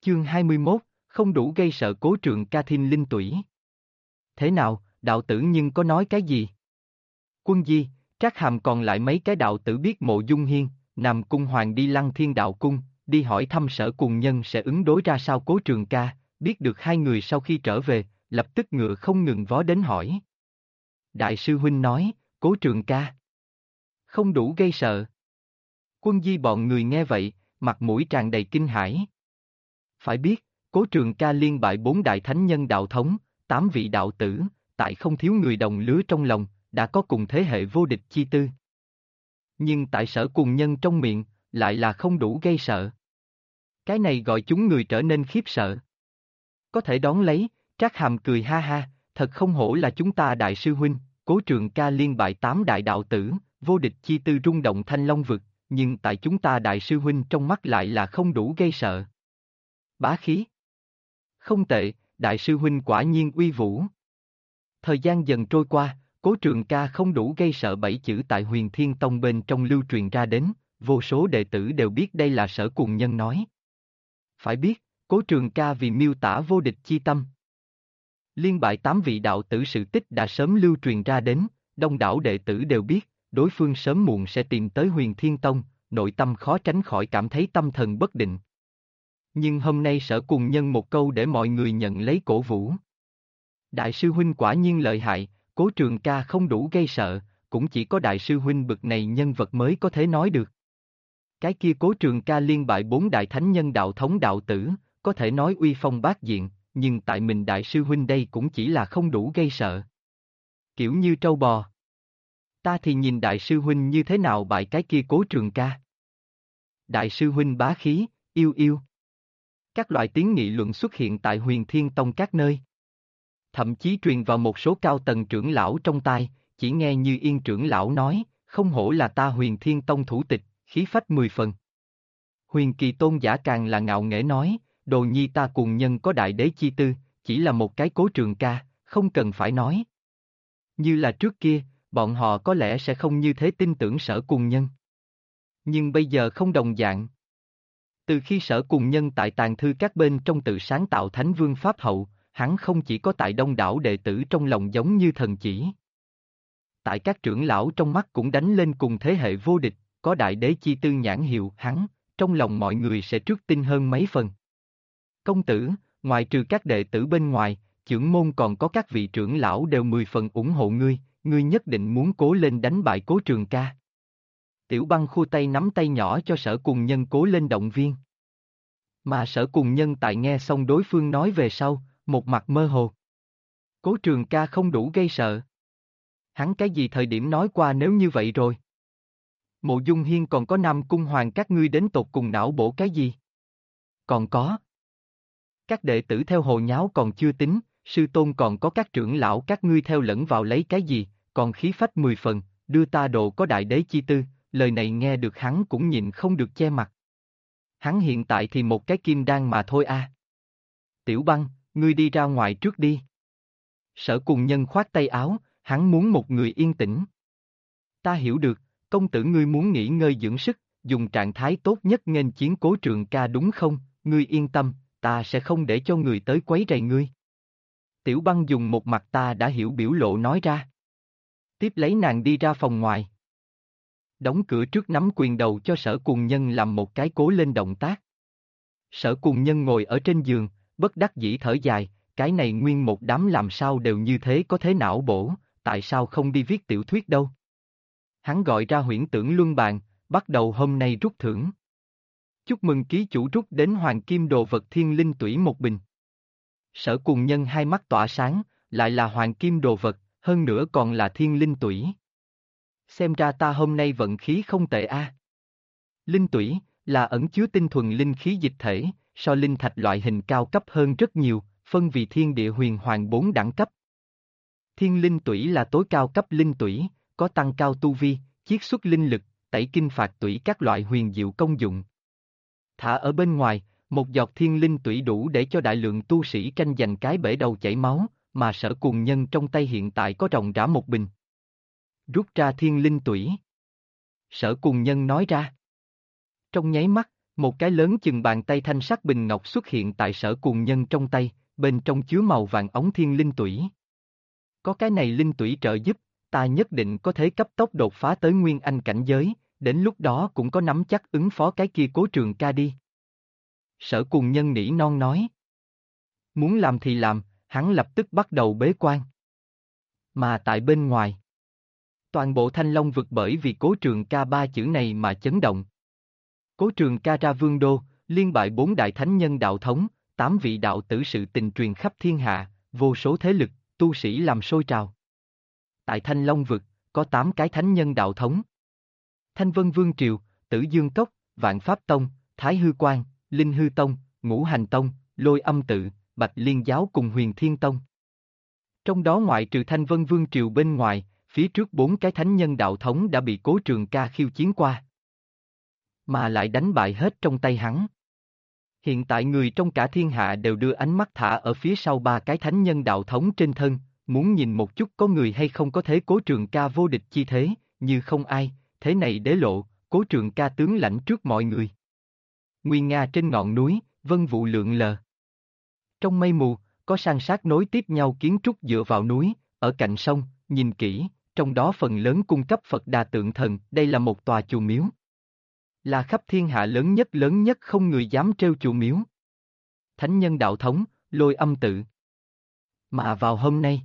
Chương 21, không đủ gây sợ Cố Trượng Ca thiên linh tủy. Thế nào, đạo tử nhưng có nói cái gì? Quân Di, Trác Hàm còn lại mấy cái đạo tử biết Mộ Dung Hiên, Nam Cung Hoàng đi Lăng Thiên Đạo Cung, đi hỏi thăm Sở Cùng Nhân sẽ ứng đối ra sao Cố Trường Ca, biết được hai người sau khi trở về, lập tức ngựa không ngừng vó đến hỏi. Đại sư huynh nói, Cố Trường Ca không đủ gây sợ. Quân Di bọn người nghe vậy, mặt mũi tràn đầy kinh hãi. Phải biết, Cố Trường Ca liên bại 4 đại thánh nhân đạo thống, 8 vị đạo tử, tại không thiếu người đồng lứa trong lòng, đã có cùng thế hệ vô địch chi tư. Nhưng tại Sở Cùng Nhân trong miệng, lại là không đủ gây sợ. Cái này gọi chúng người trở nên khiếp sợ. Có thể đón lấy, Trác Hàm cười ha ha, thật không hổ là chúng ta đại sư huynh, Cố Trường Ca liên bại 8 đại đạo tử, vô địch chi tư rung động Thanh Long vực, nhưng tại chúng ta đại sư huynh trong mắt lại là không đủ gây sợ. Bá khí. Không tệ, đại sư huynh quả nhiên uy vũ. Thời gian dần trôi qua, Cố Trường Ca không đủ gây sợ 7 chữ tại Huyền Thiên Tông bên trong lưu truyền ra đến, vô số đệ tử đều biết đây là Sở Cùng Nhân nói. Phải biết, Cố Trường Ca vì miêu tả vô địch chi tâm. Liên bại 8 vị đạo tử sự tích đã sớm lưu truyền ra đến, đông đảo đệ tử đều biết, đối phương sớm muộn sẽ tìm tới Huyền Thiên Tông, nội tâm khó tránh khỏi cảm thấy tâm thần bất định. Nhưng hôm nay Sở Cùng Nhân một câu để mọi người nhận lấy cổ vũ. Đại sư huynh quả nhiên lợi hại, Cố Trường Ca không đủ gây sợ, cũng chỉ có đại sư huynh bực này nhân vật mới có thể nói được. Cái kia Cố Trường Ca liên bại 4 đại thánh nhân đạo thống đạo tử, có thể nói uy phong bát diện, nhưng tại mình đại sư huynh đây cũng chỉ là không đủ gây sợ. Kiểu như trâu bò. Ta thì nhìn đại sư huynh như thế nào bại cái kia Cố Trường Ca. Đại sư huynh bá khí, yêu yêu. Các loại tiếng nghị luận xuất hiện tại Huyền Thiên Tông các nơi. Thậm chí truyền vào một số cao tầng trưởng lão trong tai, chỉ nghe như Yên trưởng lão nói, không hổ là ta Huyền Thiên Tông thủ tịch, khí phách 10 phần. Huyền Kỳ Tôn giả càng là ngạo nghễ nói, đồ nhi ta Cùng Nhân có đại đế chi tư, chỉ là một cái Cố Trường Ca, không cần phải nói. Như là trước kia, bọn họ có lẽ sẽ không như thế tin tưởng Sở Cùng Nhân. Nhưng bây giờ không đồng dạng. Từ khi Sở Cùng Nhân tại tàng thư các bên trong tự sáng tạo Thánh Vương Pháp Hậu, hắn không chỉ có tại đông đảo đệ tử trong lòng giống như thần chỉ. Tại các trưởng lão trong mắt cũng đánh lên cùng thế hệ vô địch, có đại đế chi tư nhãn hiệu hắn, trong lòng mọi người sẽ trước tin hơn mấy phần. Công tử, ngoài trừ các đệ tử bên ngoài, chưởng môn còn có các vị trưởng lão đều 10 phần ủng hộ ngươi, ngươi nhất định muốn cố lên đánh bại Cố Trường Ca. Tiểu Băng khua tay nắm tay nhỏ cho Sở Cùng Nhân cố lên động viên. Mà Sở Cùng Nhân tại nghe xong đối phương nói về sau, một mặt mơ hồ. Cố Trường Ca không đủ gây sợ. Hắn cái gì thời điểm nói qua nếu như vậy rồi? Mộ Dung Hiên còn có Nam Cung Hoàng các ngươi đến tột cùng não bổ cái gì? Còn có. Các đệ tử theo hồ nháo còn chưa tính, sư tôn còn có các trưởng lão các ngươi theo lẫn vào lấy cái gì, còn khí phách 10 phần, đưa ta độ có đại đế chi tư, lời này nghe được hắn cũng nhịn không được che mặt. Hắn hiện tại thì một cái kim đan mà thôi a. Tiểu Băng, ngươi đi ra ngoài trước đi. Sở Cùng Nhân khoát tay áo, hắn muốn một người yên tĩnh. Ta hiểu được, công tử ngươi muốn nghỉ ngơi dưỡng sức, dùng trạng thái tốt nhất nghênh chiến Cố Trường Ca đúng không? Ngươi yên tâm, ta sẽ không để cho người tới quấy rầy ngươi. Tiểu Băng dùng một mặt ta đã hiểu biểu lộ nói ra. Tiếp lấy nàng đi ra phòng ngoài. Đóng cửa trước nắm quyền đầu cho Sở Cùng Nhân làm một cái cố lên động tác. Sở Cùng Nhân ngồi ở trên giường, bất đắc dĩ thở dài, cái này nguyên một đám làm sao đều như thế có thế não bổ, tại sao không đi viết tiểu thuyết đâu. Hắn gọi ra Huyễn Tưởng Luân Bàn, bắt đầu hôm nay rút thưởng. Chúc mừng ký chủ rút đến Hoàng Kim Đồ Vật Thiên Linh Tủy một bình. Sở Cùng Nhân hai mắt tỏa sáng, lại là Hoàng Kim Đồ Vật, hơn nữa còn là Thiên Linh Tủy. Xem ra ta hôm nay vận khí không tệ a. Linh Tủy là ẩn chứa tinh thuần linh khí dịch thể, so linh thạch loại hình cao cấp hơn rất nhiều, phân vì thiên địa huyền hoàng 4 đẳng cấp. Thiên Linh Tủy là tối cao cấp linh tủy, có tăng cao tu vi, chiết xuất linh lực, tẩy kinh phạt tủy các loại huyền diệu công dụng. Thả ở bên ngoài, một giọt Thiên Linh Tủy đủ để cho đại lượng tu sĩ tranh giành cái bể đầu chảy máu, mà Sở Cùng Nhân trong tay hiện tại có ròng rã một bình. Rút ra Thiên Linh Tủy. Sở Cùng Nhân nói ra. Trong nháy mắt, Một cái lớn chừng bàn tay thanh sắc bình ngọc xuất hiện tại Sở Cuồng Nhân trong tay, bên trong chứa màu vàng óng thiên linh tủy. Có cái này linh tủy trợ giúp, ta nhất định có thể cấp tốc đột phá tới nguyên anh cảnh giới, đến lúc đó cũng có nắm chắc ứng phó cái kia Cố Trường Ca đi. Sở Cuồng Nhân nỉ non nói. Muốn làm thì làm, hắn lập tức bắt đầu bế quan. Mà tại bên ngoài, toàn bộ Thanh Long vực bởi vì Cố Trường Ca ba chữ này mà chấn động. Cố Trường Ca ra vương đô, liên bại 4 đại thánh nhân đạo thống, 8 vị đạo tử, sự tình truyền khắp thiên hạ, vô số thế lực, tu sĩ làm sôi trào. Tại Thanh Long vực, có 8 cái thánh nhân đạo thống. Thanh Vân Vương Triều, Tử Dương Cốc, Vạn Pháp Tông, Thái Hư Quang, Linh Hư Tông, Ngũ Hành Tông, Lôi Âm Tự, Bạch Liên Giáo cùng Huyền Thiên Tông. Trong đó ngoại trừ Thanh Vân Vương Triều bên ngoài, phía trước 4 cái thánh nhân đạo thống đã bị Cố Trường Ca khiêu chiến qua. Mà lại đánh bại hết trong tay hắn. Hiện tại người trong cả thiên hạ đều đưa ánh mắt thả ở phía sau 3 cái thánh nhân đạo thống trên thân, muốn nhìn một chút có người hay không có thế Cố Trường Ca vô địch chi thế, như không ai, thế này đế lộ, Cố Trường Ca tướng lãnh trước mọi người. Nguyên Nga trên ngọn núi, vân vụ lượn lờ. Trong mây mù, có san sát nối tiếp nhau kiến trúc dựa vào núi, ở cạnh sông, nhìn kỹ, trong đó phần lớn cung cấp Phật Đà tượng thần, đây là một tòa chùa miếu. Là khắp thiên hạ lớn nhất không người dám trêu chùa miếu. Thánh nhân đạo thống, Lôi Âm Tự. Mà vào hôm nay,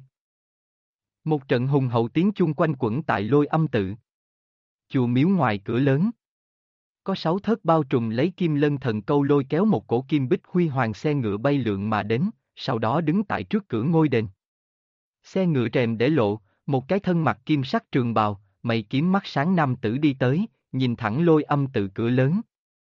một trận hùng hậu tiếng chuông quanh quẩn tại Lôi Âm Tự. Chùa miếu ngoài cửa lớn. Có 6 thớt bao trùm lấy kim lân thần câu lôi kéo một cổ kim bích huy hoàng xe ngựa bay lượn mà đến, sau đó đứng tại trước cửa ngôi đền. Xe ngựa rèm để lộ, một cái thân mặc kim sắc trường bào, mày kiếm mắt sáng nam tử đi tới, nhìn thẳng Lôi Âm Tự cửa lớn.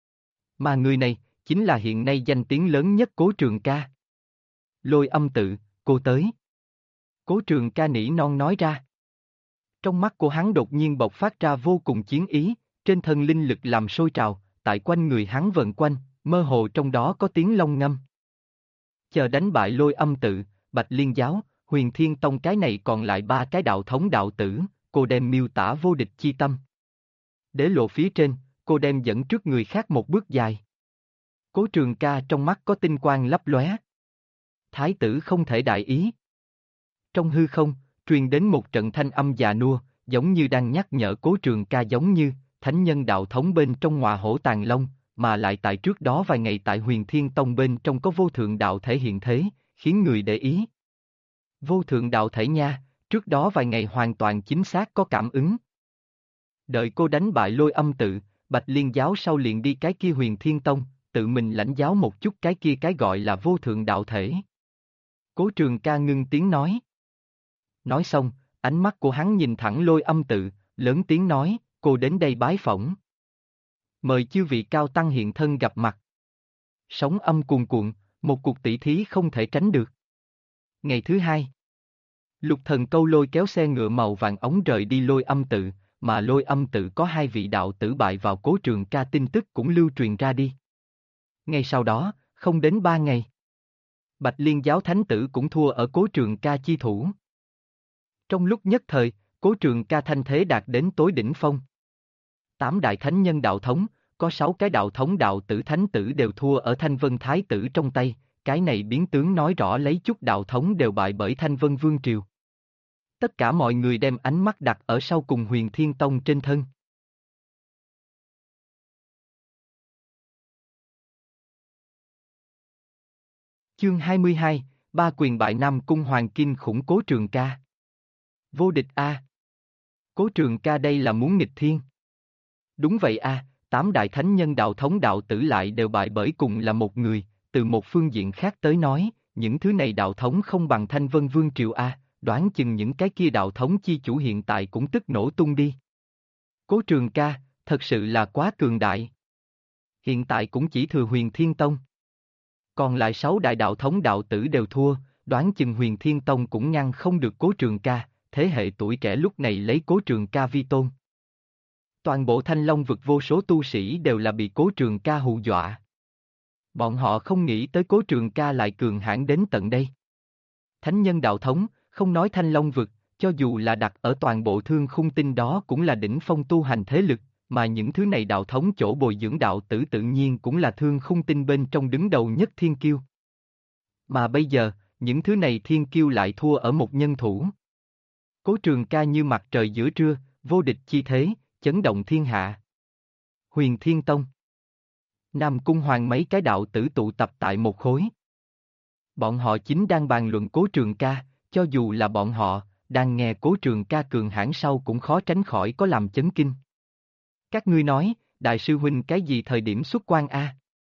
Mà người này, chính là hiện nay danh tiếng lớn nhất Cố Trường Ca. Lôi Âm Tự, cô tới. Cố Trường Ca nỉ non nói ra. Trong mắt của hắn đột nhiên bộc phát ra vô cùng chiến ý, trên thân linh lực làm sôi trào, tại quanh người hắn vần quanh, mơ hồ trong đó có tiếng long ngâm. Chờ đánh bại Lôi Âm Tự, Bạch Liên Giáo, Huyền Thiên Tông cái này còn lại 3 cái đạo thống đạo tử, cô đem miêu tả vô địch chi tâm. Đế lộ phía trên, cô đem dẫn trước người khác một bước dài. Cố Trường Ca trong mắt có tinh quang lấp lóe. Thái tử không thể đại ý. Trong hư không, truyền đến một trận thanh âm già nua, giống như đang nhắc nhở Cố Trường Ca giống như thánh nhân đạo thống bên trong Ngọa Hổ Tàng Long, mà lại tại trước đó vài ngày tại Huyền Thiên Tông bên trong có vô thượng đạo thể hiện thế, khiến người để ý. Vô thượng đạo thể nha, trước đó vài ngày hoàn toàn chính xác có cảm ứng. Đợi cô đánh bại Lôi Âm Tự, Bạch Liên Giáo sau liền đi cái kia Huyền Thiên Tông, tự mình lãnh giáo một chút cái kia cái gọi là vô thượng đạo thể. Cố Trường Ca ngưng tiếng nói. Nói xong, ánh mắt của hắn nhìn thẳng Lôi Âm Tự, lớn tiếng nói, cô đến đây bái phỏng. Mời chư vị cao tăng hiện thân gặp mặt. Sóng âm cuồn cuộn, một cuộc tỷ thí không thể tránh được. Ngày thứ hai, Lục Thần Câu lôi kéo xe ngựa màu vàng ống rời đi Lôi Âm Tự, mà Lôi Âm Tự có 2 vị đạo tử bại vào Cố Trường Ca tin tức cũng lưu truyền ra đi. Ngay sau đó, không đến 3 ngày, Bạch Liên Giáo thánh tử cũng thua ở Cố Trường Ca chi thủ. Trong lúc nhất thời, Cố Trường Ca thanh thế đạt đến tối đỉnh phong. 8 đại thánh nhân đạo thống, có 6 cái đạo thống đạo tử thánh tử đều thua ở Thanh Vân Thái tử trong tay, cái này biến tướng nói rõ lấy chút đạo thống đều bại bởi Thanh Vân Vương Triều. Tất cả mọi người đem ánh mắt đặt ở sau cùng Huyền Thiên Tông trên thân. Chương 22, Ba quyền bại Nam Cung Hoàng Kim khủng Cố Trường Ca. Vô địch a. Cố Trường Ca đây là muốn nghịch thiên. Đúng vậy a, 8 đại thánh nhân đạo thống đạo tử lại đều bại bởi cùng là một người, từ một phương diện khác tới nói, những thứ này đạo thống không bằng Thanh Vân Vương Triều a, đoán chừng những cái kia đạo thống chi chủ hiện tại cũng tức nổ tung đi. Cố Trường Ca, thật sự là quá cường đại. Hiện tại cũng chỉ thừa Huyền Thiên Tông. Còn lại 6 đại đạo thống đạo tử đều thua, đoán chừng Huyền Thiên Tông cũng ngăn không được Cố Trường Ca, thế hệ tuổi trẻ lúc này lấy Cố Trường Ca vi tôn. Toàn bộ Thanh Long vực vô số tu sĩ đều là bị Cố Trường Ca hù dọa. Bọn họ không nghĩ tới Cố Trường Ca lại cường hãn đến tận đây. Thánh nhân đạo thống, không nói Thanh Long vực, cho dù là đặt ở toàn bộ Thương Khung Tinh đó cũng là đỉnh phong tu hành thế lực, mà những thứ này đạo thống chỗ bồi dưỡng đạo tử tự nhiên cũng là thương khung tinh bên trong đứng đầu nhất thiên kiêu. Mà bây giờ, những thứ này thiên kiêu lại thua ở một nhân thủ. Cố Trường Ca như mặt trời giữa trưa, vô địch chi thế, chấn động thiên hạ. Huyền Thiên Tông. Nam Cung Hoàng mấy cái đạo tử tụ tập tại một khối. Bọn họ chính đang bàn luận Cố Trường Ca, cho dù là bọn họ, đang nghe Cố Trường Ca cường hãn sau cũng khó tránh khỏi có làm chấn kinh. Các ngươi nói, Đại sư huynh cái gì thời điểm xuất quan a?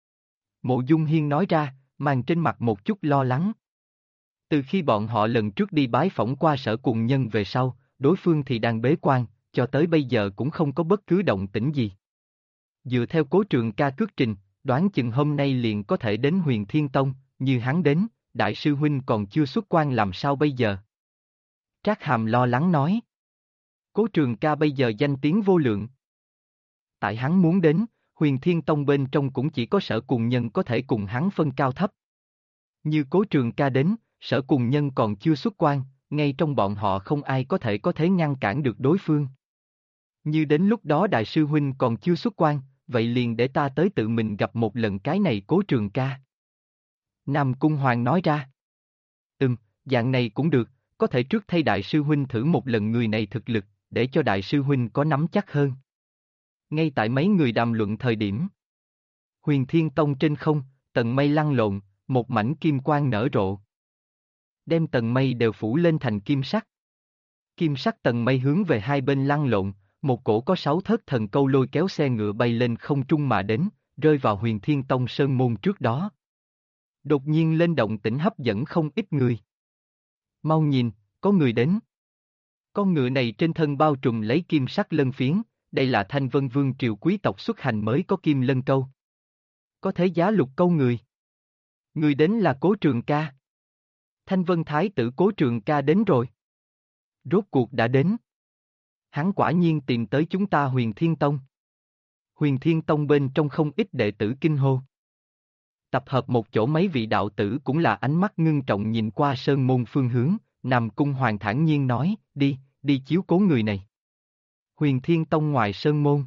Mộ Dung Hiên nói ra, mang trên mặt một chút lo lắng. Từ khi bọn họ lần trước đi bái phỏng qua Sở Cùng Nhân về sau, đối phương thì đang bế quan, cho tới bây giờ cũng không có bất cứ động tĩnh gì. Dựa theo Cố Trường Ca cước trình, đoán chừng hôm nay liền có thể đến Huyền Thiên Tông, như hắn đến, Đại sư huynh còn chưa xuất quan làm sao bây giờ? Trác Hàm lo lắng nói. Cố Trường Ca bây giờ danh tiếng vô lượng. Tại hắn muốn đến, Huyền Thiên Tông bên trong cũng chỉ có Sở Cùng Nhân có thể cùng hắn phân cao thấp. Như Cố Trường Ca đến, Sở Cùng Nhân còn chưa xuất quan, ngay trong bọn họ không ai có thể ngăn cản được đối phương. Như đến lúc đó Đại sư huynh còn chưa xuất quan, vậy liền để ta tới tự mình gặp một lần cái này Cố Trường Ca. Nam Cung Hoàng nói ra. Dạng này cũng được, có thể trước thay Đại sư huynh thử một lần người này thực lực, để cho Đại sư huynh có nắm chắc hơn. Ngay tại mấy người đàm luận thời điểm. Huyền Thiên Tông trên không, tầng mây lăn lộn, một mảnh kim quang nở rộ. Đem tầng mây đều phủ lên thành kim sắc. Kim sắc tầng mây hướng về hai bên lăn lộn, một cổ có 6 thớt thần câu lôi kéo xe ngựa bay lên không trung mà đến, rơi vào Huyền Thiên Tông sơn môn trước đó. Đột nhiên lên động tĩnh hấp dẫn không ít người. Mau nhìn, có người đến. Con ngựa này trên thân bao trùm lấy kim sắc lân phiến, đây là Thanh Vân Vương triều quý tộc xuất hành mới có kim lân câu. Có thế giá lục câu người. Người đến là Cố Trường Ca. Thanh Vân Thái tử Cố Trường Ca đến rồi. Rốt cuộc đã đến. Hắn quả nhiên tìm tới chúng ta Huyền Thiên Tông. Huyền Thiên Tông bên trong không ít đệ tử kinh hô. Tập hợp một chỗ mấy vị đạo tử cũng là ánh mắt ngưng trọng nhìn qua sơn môn phương hướng, Nam Cung Hoàng thản nhiên nói, đi chiếu cố người này. Huyền Thiên Tông ngoài sơn môn.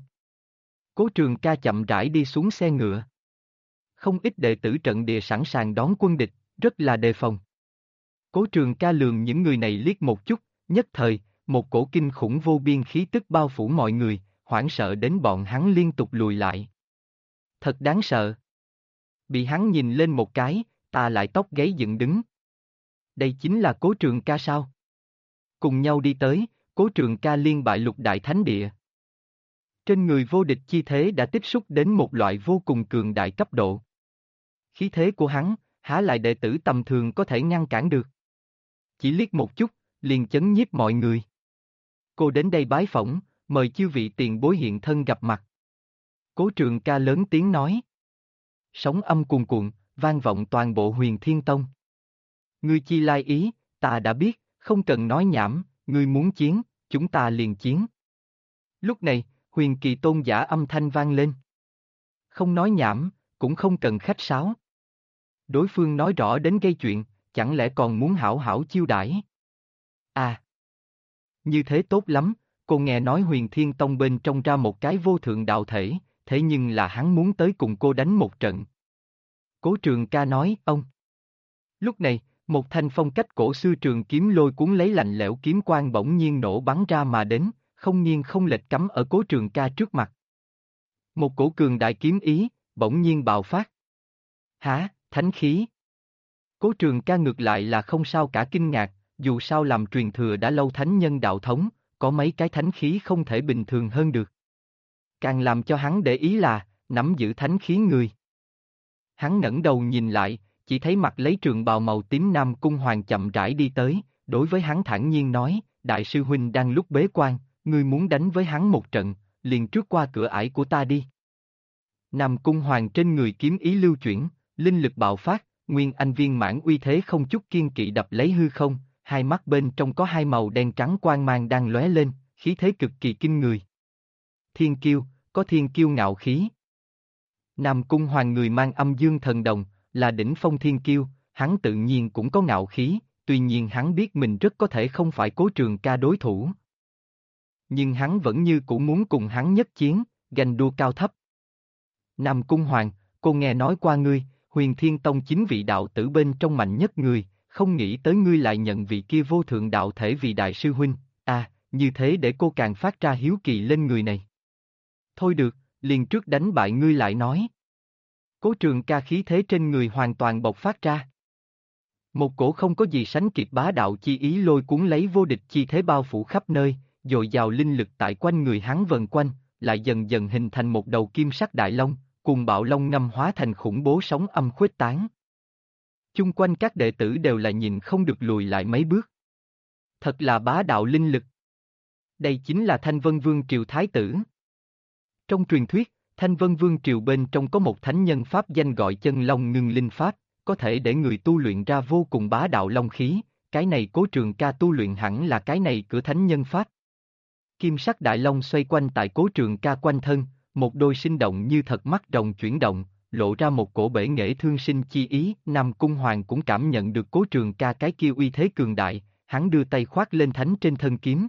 Cố Trường Ca chậm rãi đi xuống xe ngựa. Không ít đệ tử trận địa sẵn sàng đón quân địch, rất là đề phòng. Cố Trường Ca lườm những người này liếc một chút, nhất thời, một cổ kinh khủng vô biên khí tức bao phủ mọi người, hoảng sợ đến bọn hắn liên tục lùi lại. Thật đáng sợ. Bị hắn nhìn lên một cái, ta lại tóc gáy dựng đứng. Đây chính là Cố Trường Ca sao? Cùng nhau đi tới, Cố Trường Ca liên bại lục đại thánh địa. Trên người vô địch chi thế đã tiếp xúc đến một loại vô cùng cường đại cấp độ. Khí thế của hắn, há lại đệ tử tầm thường có thể ngăn cản được. Chỉ liếc một chút, liền chấn nhiếp mọi người. Cô đến đây bái phỏng, mời chư vị tiền bối hiện thân gặp mặt. Cố Trường Ca lớn tiếng nói. Sóng âm cuồn cuộn, vang vọng toàn bộ Huyền Thiên Tông. Ngươi chi lai ý, ta đã biết, không cần nói nhảm, ngươi muốn chiến, chúng ta liền chiến. Lúc này, Huyền Kỳ tôn giả âm thanh vang lên. Không nói nhảm, cũng không cần khách sáo. Đối phương nói rõ đến gây chuyện, chẳng lẽ còn muốn hảo hảo chiêu đãi? À! Như thế tốt lắm, cô nghe nói Huyền Thiên Tông bên trong ra một cái vô thượng đạo thể, thế nhưng là hắn muốn tới cùng cô đánh một trận. Cố Trường Ca nói, ông. Lúc này, một thanh phong cách cổ xưa trường kiếm lôi cuốn lấy lạnh lẽo kiếm quang bỗng nhiên nổ bắn ra mà đến, không nghiêng không lệch cắm ở Cố Trường Ca trước mặt. Một cổ cường đại kiếm ý, bỗng nhiên bạo phát. Hả, thánh khí? Cố Trường Ca ngược lại là không sao cả kinh ngạc, dù sao làm truyền thừa đã lâu thánh nhân đạo thống, có mấy cái thánh khí không thể bình thường hơn được. Càng làm cho hắn để ý là, nắm giữ thánh khí người. Hắn ngẩng đầu nhìn lại, chỉ thấy mặt lấy trường bào màu tím Nam Cung Hoàng chậm rãi đi tới, đối với hắn thản nhiên nói, Đại sư huynh đang lúc bế quan, ngươi muốn đánh với hắn một trận, liền trước qua cửa ải của ta đi. Nam Cung Hoàng trên người kiếm ý lưu chuyển, linh lực bạo phát, nguyên anh viên mãn uy thế không chút kiên kỵ đập lấy hư không, hai mắt bên trong có hai màu đen trắng quang mang đang lóe lên, khí thế cực kỳ kinh người. Thiên kiêu, có thiên kiêu ngạo khí. Nam Cung Hoàng người mang âm dương thần đồng, là đỉnh phong thiên kiêu, hắn tự nhiên cũng có ngạo khí, tuy nhiên hắn biết mình rất có thể không phải Cố Trường Ca đối thủ. Nhưng hắn vẫn như cũng muốn cùng hắn nhất chiến, ganh đua cao thấp. Nam Cung Hoàng, cô nghe nói qua ngươi, Huyền Thiên Tông 9 vị đạo tử bên trong mạnh nhất người, không nghĩ tới ngươi lại nhận vị kia vô thượng đạo thể vì đại sư huynh, như thế để cô càng phát ra hiếu kỳ lên người này. Thôi được, liền trước đánh bại ngươi lại nói. Cố Trường Ca khí thế trên người hoàn toàn bộc phát ra. Một cổ không có gì sánh kịp bá đạo chi ý lôi cuốn lấy vô địch chi thế bao phủ khắp nơi, dồi dào linh lực tại quanh người hắn vần quanh, lại dần dần hình thành một đầu kim sắc đại long, cùng bạo long ngâm hóa thành khủng bố sóng âm khuếch tán. Chung quanh các đệ tử đều là nhìn không được lùi lại mấy bước. Thật là bá đạo linh lực. Đây chính là Thanh Vân Vương Triều Thái tử. Trong truyền thuyết, Thanh Vân Vương Triều bên trong có một thánh nhân pháp danh gọi Chân Long Ngưng Linh Pháp, có thể để người tu luyện ra vô cùng bá đạo long khí, cái này Cố Trường Ca tu luyện hẳn là cái này cửa thánh nhân pháp. Kim sắc đại long xoay quanh tại Cố Trường Ca quanh thân, một đôi sinh động như thật mắt rồng chuyển động, lộ ra một cổ bể nghệ thương sinh chi ý. Nam Cung Hoàng cũng cảm nhận được Cố Trường Ca cái kia uy thế cường đại, hắn đưa tay khoác lên thánh trên thân kiếm.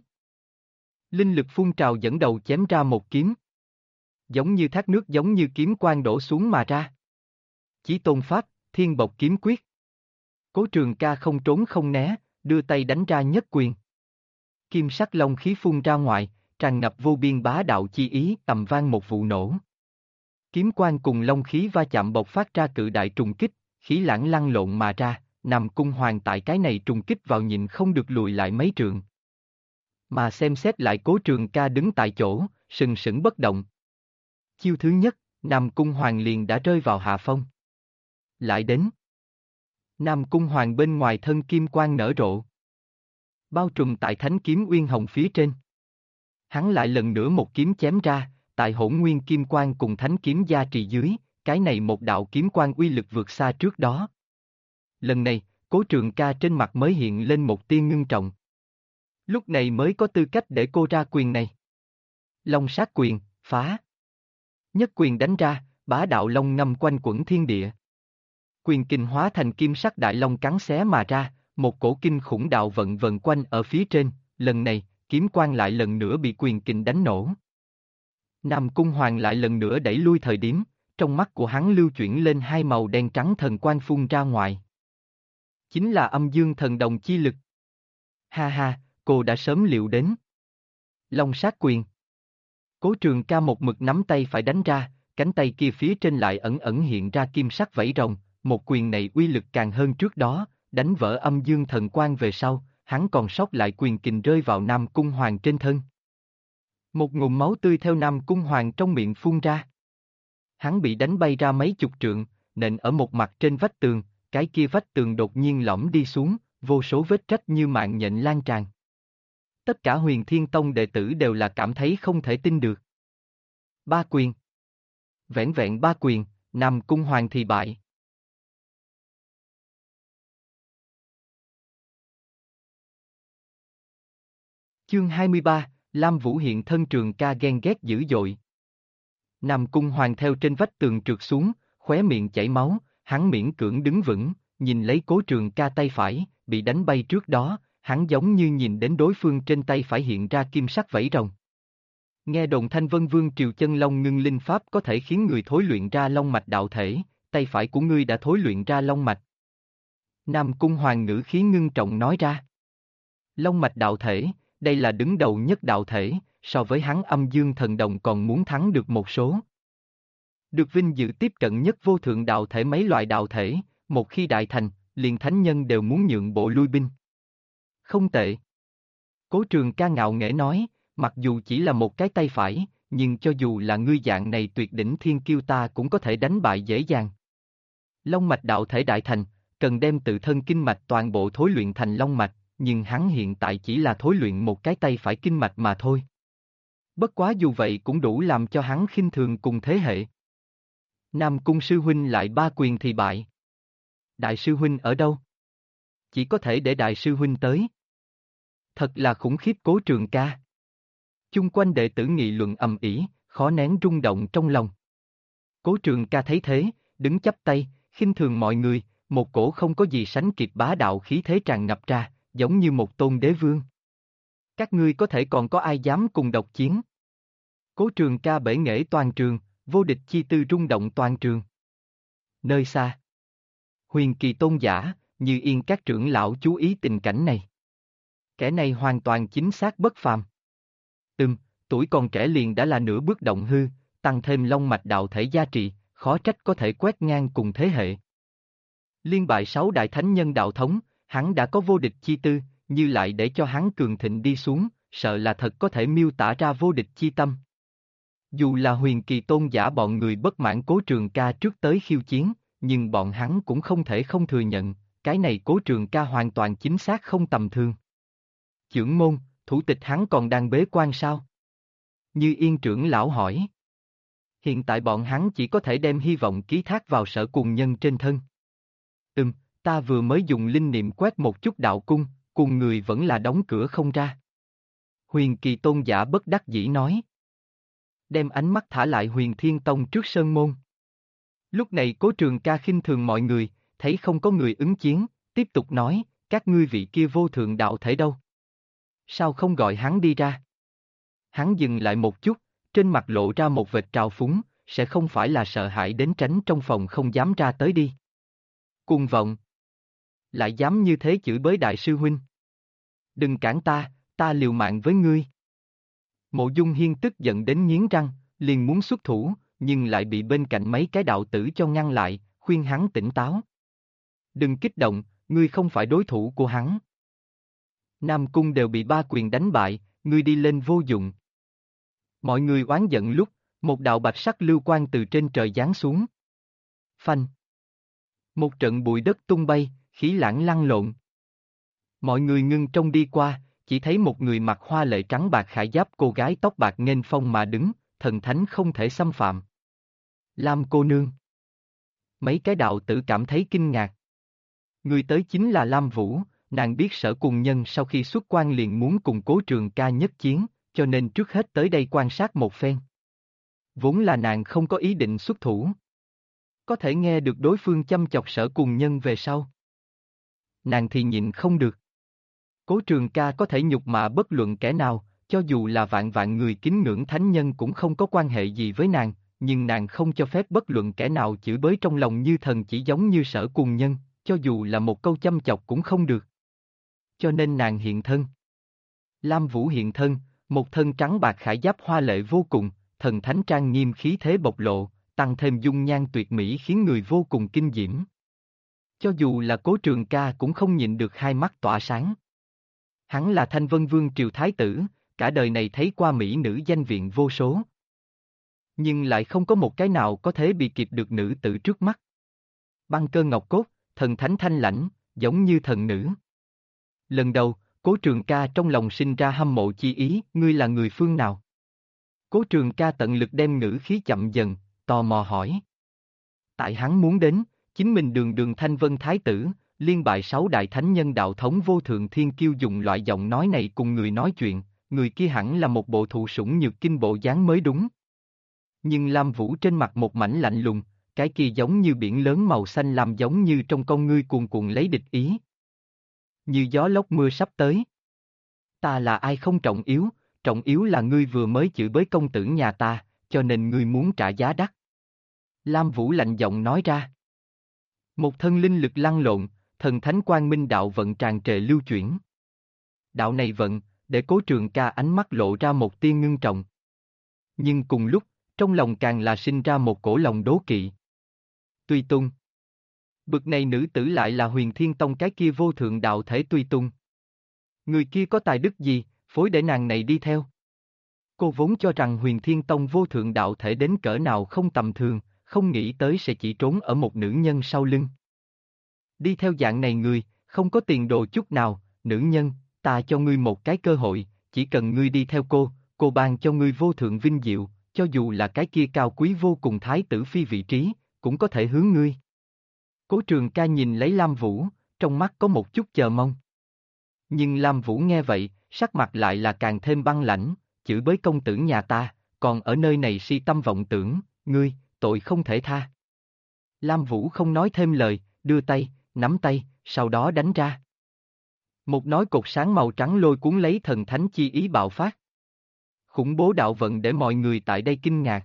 Linh lực phun trào dẫn đầu chém ra một kiếm. Giống như thác nước, giống như kiếm quang đổ xuống mà ra. Chí tôn pháp, Thiên Bộc Kiếm Quyết. Cố Trường Ca không trốn không né, đưa tay đánh ra nhất quyền. Kim sắc long khí phun ra ngoài, tràn ngập vô biên bá đạo chi ý, tầm vang một vụ nổ. Kiếm quang cùng long khí va chạm bộc phát ra cự đại trùng kích, khí lãng lăn lộn mà ra, Nam Cung Hoàng tại cái này trùng kích vào nhịn không được lùi lại mấy trượng. Mà xem xét lại Cố Trường Ca đứng tại chỗ, sừng sững bất động. Chiêu thứ nhất, Nam Cung Hoàng liền đã rơi vào hạ phong. Lại đến. Nam Cung Hoàng bên ngoài thân kim quang nở rộ. Bao trùm tại thánh kiếm uyên hồng phía trên. Hắn lại lần nữa một kiếm chém ra, tại hỗn nguyên kim quang cùng thánh kiếm gia trì dưới, cái này một đạo kiếm quang uy lực vượt xa trước đó. Lần này, Cố Trường Ca trên mặt mới hiện lên một tia ngưng trọng. Lúc này mới có tư cách để cô ra quyền này. Long sát quyền, phá. Nhất quyền đánh ra, bá đạo long ngâm quanh quẩn thiên địa. Quyền kình hóa thành kim sắc đại long cắn xé mà ra, một cổ kinh khủng đạo vận vần quanh ở phía trên, lần này, kiếm quang lại lần nữa bị quyền kình đánh nổ. Nam Cung Hoàng lại lần nữa đẩy lui thời điểm, trong mắt của hắn lưu chuyển lên hai màu đen trắng thần quang phun ra ngoài. Chính là âm dương thần đồng chi lực. Ha ha, cô đã sớm liệu đến. Long sát quyền. Cố Trường Ca một mực nắm tay phải đánh ra, cánh tay kia phía trên lại ẩn ẩn hiện ra kim sắc vảy rồng, một quyền này uy lực càng hơn trước đó, đánh vỡ âm dương thần quang về sau, hắn còn sót lại quyền kình rơi vào Nam Cung Hoàng trên thân. Một ngụm máu tươi theo Nam Cung Hoàng trong miệng phun ra. Hắn bị đánh bay ra mấy chục trượng, nện ở một mặt trên vách tường, cái kia vách tường đột nhiên lõm đi xuống, vô số vết rách như mạng nhện lan tràn. Tất cả Huyền Thiên Tông đệ tử đều là cảm thấy không thể tin được. Ba quyền. Vẻn vẹn ba quyền, Nam Cung Hoàng thì bại. Chương 23, Lam Vũ hiện thân. Trường Ca ghen ghét dữ dội. Nam Cung Hoàng theo trên vách tường trượt xuống, khóe miệng chảy máu, hắn miễn cưỡng đứng vững, nhìn lấy Cố Trường Ca tay phải, bị đánh bay trước đó, hắn giống như nhìn đến đối phương trên tay phải hiện ra kim sắc vảy rồng. Nghe đồn Thanh Vân Vương Triều Chân Long Ngưng Linh Pháp có thể khiến người thối luyện ra long mạch đạo thể, tay phải của ngươi đã thối luyện ra long mạch. Nam Cung Hoàng ngữ khí ngưng trọng nói ra. Long mạch đạo thể, đây là đứng đầu nhất đạo thể, so với hắn âm dương thần đồng còn muốn thắng được một số. Được vinh dự tiếp cận nhất vô thượng đạo thể mấy loại đạo thể, một khi đại thành, liền thánh nhân đều muốn nhượng bộ lui binh. Không tệ. Cố Trường Ca ngạo nghễ nói, mặc dù chỉ là một cái tay phải, nhưng cho dù là ngươi dạng này tuyệt đỉnh thiên kiêu ta cũng có thể đánh bại dễ dàng. Long mạch đạo thể đại thành, cần đem tự thân kinh mạch toàn bộ thối luyện thành long mạch, nhưng hắn hiện tại chỉ là thối luyện một cái tay phải kinh mạch mà thôi. Bất quá dù vậy cũng đủ làm cho hắn khinh thường cùng thế hệ. Nam Cung sư huynh lại ba quyền thì bại. Đại sư huynh ở đâu? Chỉ có thể để đại sư huynh tới. Thật là khủng khiếp. Cố Trường Ca. Chung quanh đệ tử nghị luận ầm ĩ, khó nén rung động trong lòng. Cố Trường Ca thấy thế, đứng chắp tay, khinh thường mọi người, một cổ không có gì sánh kịp bá đạo khí thế tràn ngập ra, giống như một tôn đế vương. Các ngươi có thể còn có ai dám cùng độc chiến? Cố Trường Ca bể nghệ toàn trường, vô địch chi tư rung động toàn trường. Nơi xa, Huyền Kỳ tôn giả, Như Yên các trưởng lão chú ý tình cảnh này. Kẻ này hoàn toàn chính xác bất phàm. Tuổi còn trẻ liền đã là nửa bước động hư, tăng thêm long mạch đạo thể gia trị, khó trách có thể quét ngang cùng thế hệ. Liên bại 6 đại thánh nhân đạo thống, hắn đã có vô địch chi tư, như lại để cho hắn cường thịnh đi xuống, sợ là thật có thể miêu tả ra vô địch chi tâm. Dù là Huyền Kỳ tôn giả bọn người bất mãn Cố Trường Ca trước tới khiêu chiến, nhưng bọn hắn cũng không thể không thừa nhận, cái này Cố Trường Ca hoàn toàn chính xác không tầm thường. Chưởng môn, thủ tịch hắn còn đang bế quan sao? Như Yên trưởng lão hỏi. Hiện tại bọn hắn chỉ có thể đem hy vọng ký thác vào Sở Cùng Nhân trên thân. Ta vừa mới dùng linh niệm quét một chút đạo cung, cùng người vẫn là đóng cửa không ra. Huyền Kỳ tôn giả bất đắc dĩ nói. Đem ánh mắt thả lại Huyền Thiên Tông trước sơn môn. Lúc này Cố Trường Ca khinh thường mọi người, thấy không có người ứng chiến, tiếp tục nói, các ngươi vị kia vô thượng đạo thể đâu? Sao không gọi hắn đi ra? Hắn dừng lại một chút, trên mặt lộ ra một vệt trào phúng, sẽ không phải là sợ hãi đến tránh trong phòng không dám ra tới đi. Cuồng vọng. Lại dám như thế chửi bới đại sư huynh. Đừng cản ta liều mạng với ngươi. Mộ Dung Hiên tức giận đến nghiến răng, liền muốn xuất thủ, nhưng lại bị bên cạnh mấy cái đạo tử cho ngăn lại, khuyên hắn tỉnh táo. Đừng kích động, ngươi không phải đối thủ của hắn. Nam Cung đều bị ba quyền đánh bại, ngươi đi lên vô dụng. Mọi người oán giận lúc, một đạo bạch sắc lưu quang từ trên trời giáng xuống. Phanh. Một trận bụi đất tung bay, khí lãng lăn lộn. Mọi người ngưng trông đi qua, chỉ thấy một người mặc hoa lệ trắng bạc khải giáp cô gái tóc bạc nghênh phong mà đứng, thần thánh không thể xâm phạm. Lam cô nương. Mấy cái đạo tử cảm thấy kinh ngạc. Người tới chính là Lam Vũ, nàng biết Sở Cùng Nhân sau khi xuất quan liền muốn cùng Cố Trường Ca nhất chiến, cho nên trước hết tới đây quan sát một phen. Vốn là nàng không có ý định xuất thủ. Có thể nghe được đối phương chăm chọc Sở Cùng Nhân về sau. Nàng thì nhịn không được. Cố Trường Ca có thể nhục mạ bất luận kẻ nào, cho dù là vạn vạn người kính ngưỡng thánh nhân cũng không có quan hệ gì với nàng, nhưng nàng không cho phép bất luận kẻ nào chửi bới trong lòng như thần chỉ giống như Sở Cùng Nhân, cho dù là một câu chăm chọc cũng không được. Cho nên nàng hiện thân. Lam Vũ hiện thân, một thân trắng bạc khải giáp hoa lệ vô cùng, thần thánh trang nghiêm khí thế bộc lộ, tăng thêm dung nhan tuyệt mỹ khiến người vô cùng kinh diễm. Cho dù là Cố Trường Ca cũng không nhịn được hai mắt tỏa sáng. Hắn là Thanh Vân Vương triều thái tử, cả đời này thấy qua mỹ nữ danh viện vô số. Nhưng lại không có một cái nào có thể bị kịp được nữ tử trước mắt. Băng cơ ngọc cốt, thần thánh thanh lãnh, giống như thần nữ. Lần đầu, Cố Trường Ca trong lòng sinh ra hâm mộ chi ý, ngươi là người phương nào? Cố Trường Ca tận lực đem ngữ khí chậm dần, tò mò hỏi. Tại hắn muốn đến, chính mình đường Thanh Vân Thái tử, liên bại 6 đại thánh nhân đạo thống vô thượng thiên kiêu dùng loại giọng nói này cùng người nói chuyện, người kia hẳn là một bộ thụ sủng nhược kinh bộ dáng mới đúng. Nhưng Lam Vũ trên mặt một mảnh lạnh lùng, cái kia giống như biển lớn màu xanh lam giống như trong con ngươi cuồn cuộn lấy địch ý. Như gió lốc mưa sắp tới. Ta là ai không trọng yếu là ngươi vừa mới chửi bới công tử nhà ta, cho nên ngươi muốn trả giá đắt. Lam Vũ lạnh giọng nói ra. Một thân linh lực lăn lộn, thần thánh quang minh đạo vận tràn trề lưu chuyển. Đạo này vận, để Cố Trường Ca ánh mắt lộ ra một tia ngưng trọng. Nhưng cùng lúc, trong lòng càng là sinh ra một cổ lòng đố kỵ. Tuy Tung. Bực này nữ tử lại là Huyền Thiên Tông cái kia vô thượng đạo thể Tuy Tung. Người kia có tài đức gì, phối để nàng này đi theo. Cô vốn cho rằng Huyền Thiên Tông vô thượng đạo thể đến cỡ nào không tầm thường, không nghĩ tới sẽ chỉ trốn ở một nữ nhân sau lưng. Đi theo dạng này người, không có tiền đồ chút nào, nữ nhân, ta cho ngươi một cái cơ hội, chỉ cần ngươi đi theo cô ban cho ngươi vô thượng vinh diệu, cho dù là cái kia cao quý vô cùng thái tử phi vị trí, cũng có thể hướng ngươi. Cố Trường Ca nhìn lấy Lam Vũ, trong mắt có một chút chờ mong. Nhưng Lam Vũ nghe vậy, sắc mặt lại là càng thêm băng lãnh, chửi bới công tử nhà ta, còn ở nơi này si tâm vọng tưởng, ngươi, tội không thể tha. Lam Vũ không nói thêm lời, đưa tay, nắm tay, sau đó đánh ra. Một nói cột sáng màu trắng lôi cuốn lấy thần thánh chi ý bạo phát. Khủng bố đạo vận để mọi người tại đây kinh ngạc.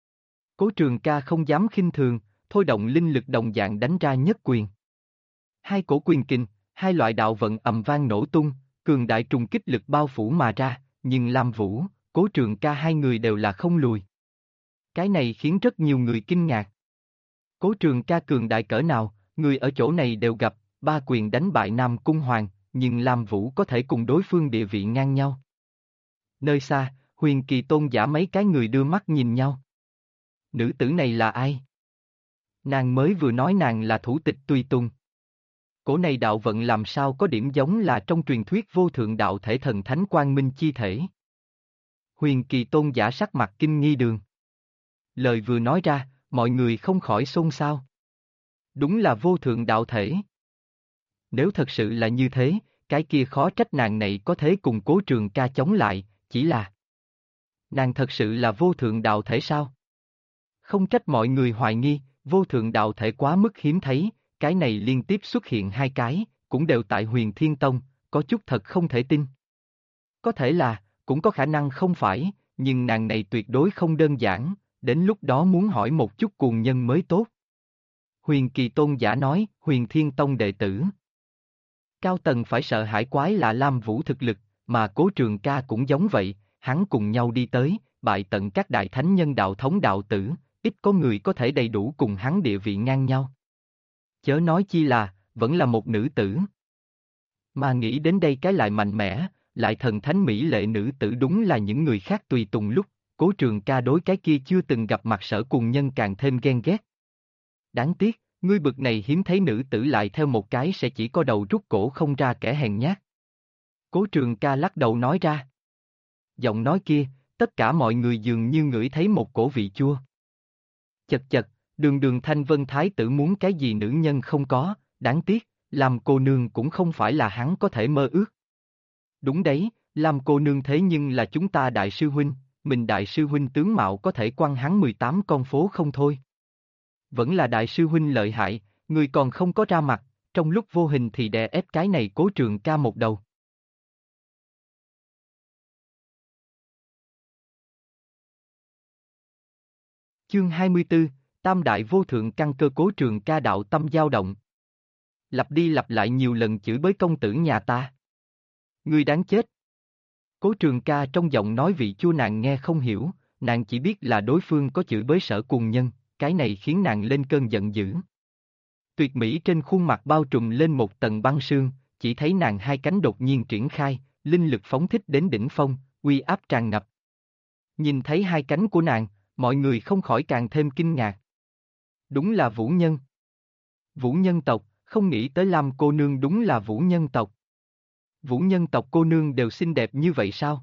Cố Trường Ca không dám khinh thường, thôi động linh lực đồng dạng đánh ra nhất quyền. Hai cổ quyền kình, hai loại đạo vận ầm vang nổ tung, cường đại trùng kích lực bao phủ mà ra, nhưng Lam Vũ, Cố Trường Ca hai người đều là không lùi. Cái này khiến rất nhiều người kinh ngạc. Cố Trường Ca cường đại cỡ nào, người ở chỗ này đều gặp, ba quyền đánh bại Nam Cung Hoàng, nhưng Lam Vũ có thể cùng đối phương địa vị ngang nhau. Nơi xa, Huyền Kỳ Tôn giả mấy cái người đưa mắt nhìn nhau. Nữ tử này là ai? Nàng mới vừa nói nàng là thủ tịch Tùy Tùng. Cổ này đạo vận làm sao có điểm giống là trong truyền thuyết vô thượng đạo thể thần thánh quang minh chi thể. Huyền Kỳ Tôn giả sắc mặt kinh nghi đường. Lời vừa nói ra, mọi người không khỏi xôn xao. Đúng là vô thượng đạo thể. Nếu thật sự là như thế, cái kia khó trách nàng này có thể cùng Cố Trường Ca chống lại, chỉ là nàng thật sự là vô thượng đạo thể sao? Không trách mọi người hoài nghi, vô thượng đạo thể quá mức hiếm thấy, cái này liên tiếp xuất hiện hai cái, cũng đều tại Huyền Thiên Tông, có chút thật không thể tin. Có thể là, cũng có khả năng không phải, nhưng nàng này tuyệt đối không đơn giản, đến lúc đó muốn hỏi một chút cuồng nhân mới tốt. Huyền Kỳ Tôn giả nói, Huyền Thiên Tông đệ tử. Cao tầng phải sợ hãi quái là Lam Vũ thực lực, mà Cố Trường Ca cũng giống vậy, hắn cùng nhau đi tới, bại tận các đại thánh nhân đạo thống đạo tử, ít có người có thể đầy đủ cùng hắn địa vị ngang nhau. Chớ nói chi là, vẫn là một nữ tử. Mà nghĩ đến đây cái lại mạnh mẽ, lại thần thánh mỹ lệ nữ tử đúng là những người khác tùy tùng lúc, Cố Trường Ca đối cái kia chưa từng gặp mặt Sở Cuồng Nhân càng thêm ghen ghét. Đáng tiếc, ngươi bực này hiếm thấy nữ tử lại theo một cái sẽ chỉ có đầu rút cổ không ra kẻ hèn nhát. Cố Trường Ca lắc đầu nói ra. Giọng nói kia, tất cả mọi người dường như ngửi thấy một cổ vị chua. Chật chật, đường đường Thanh Vân Thái tử muốn cái gì nữ nhân không có, đáng tiếc, làm cô nương cũng không phải là hắn có thể mơ ước. Đúng đấy, làm cô nương thế nhưng là chúng ta đại sư huynh, mình đại sư huynh tướng mạo có thể quăng hắn 18 con phố không thôi. Vẫn là đại sư huynh lợi hại, người còn không có ra mặt, trong lúc vô hình thì đè ép cái này Cố Trường Ca một đầu. Chương 24, Tam Đại Vô Thượng căn cơ Cố Trường Ca đạo tâm dao động. Lặp đi lặp lại nhiều lần chửi bới công tử nhà ta. Ngươi đáng chết. Cố Trường Ca trong giọng nói vị chua nàng nghe không hiểu, nàng chỉ biết là đối phương có chửi bới Sở Cuồng Nhân, cái này khiến nàng lên cơn giận dữ. Tuyệt mỹ trên khuôn mặt bao trùm lên một tầng băng sương, chỉ thấy nàng hai cánh đột nhiên triển khai, linh lực phóng thích đến đỉnh phong, uy áp tràn ngập. Nhìn thấy hai cánh của nàng, mọi người không khỏi càng thêm kinh ngạc. Đúng là vũ nhân. Vũ nhân tộc, không nghĩ tới Lam cô nương đúng là vũ nhân tộc. Vũ nhân tộc cô nương đều xinh đẹp như vậy sao?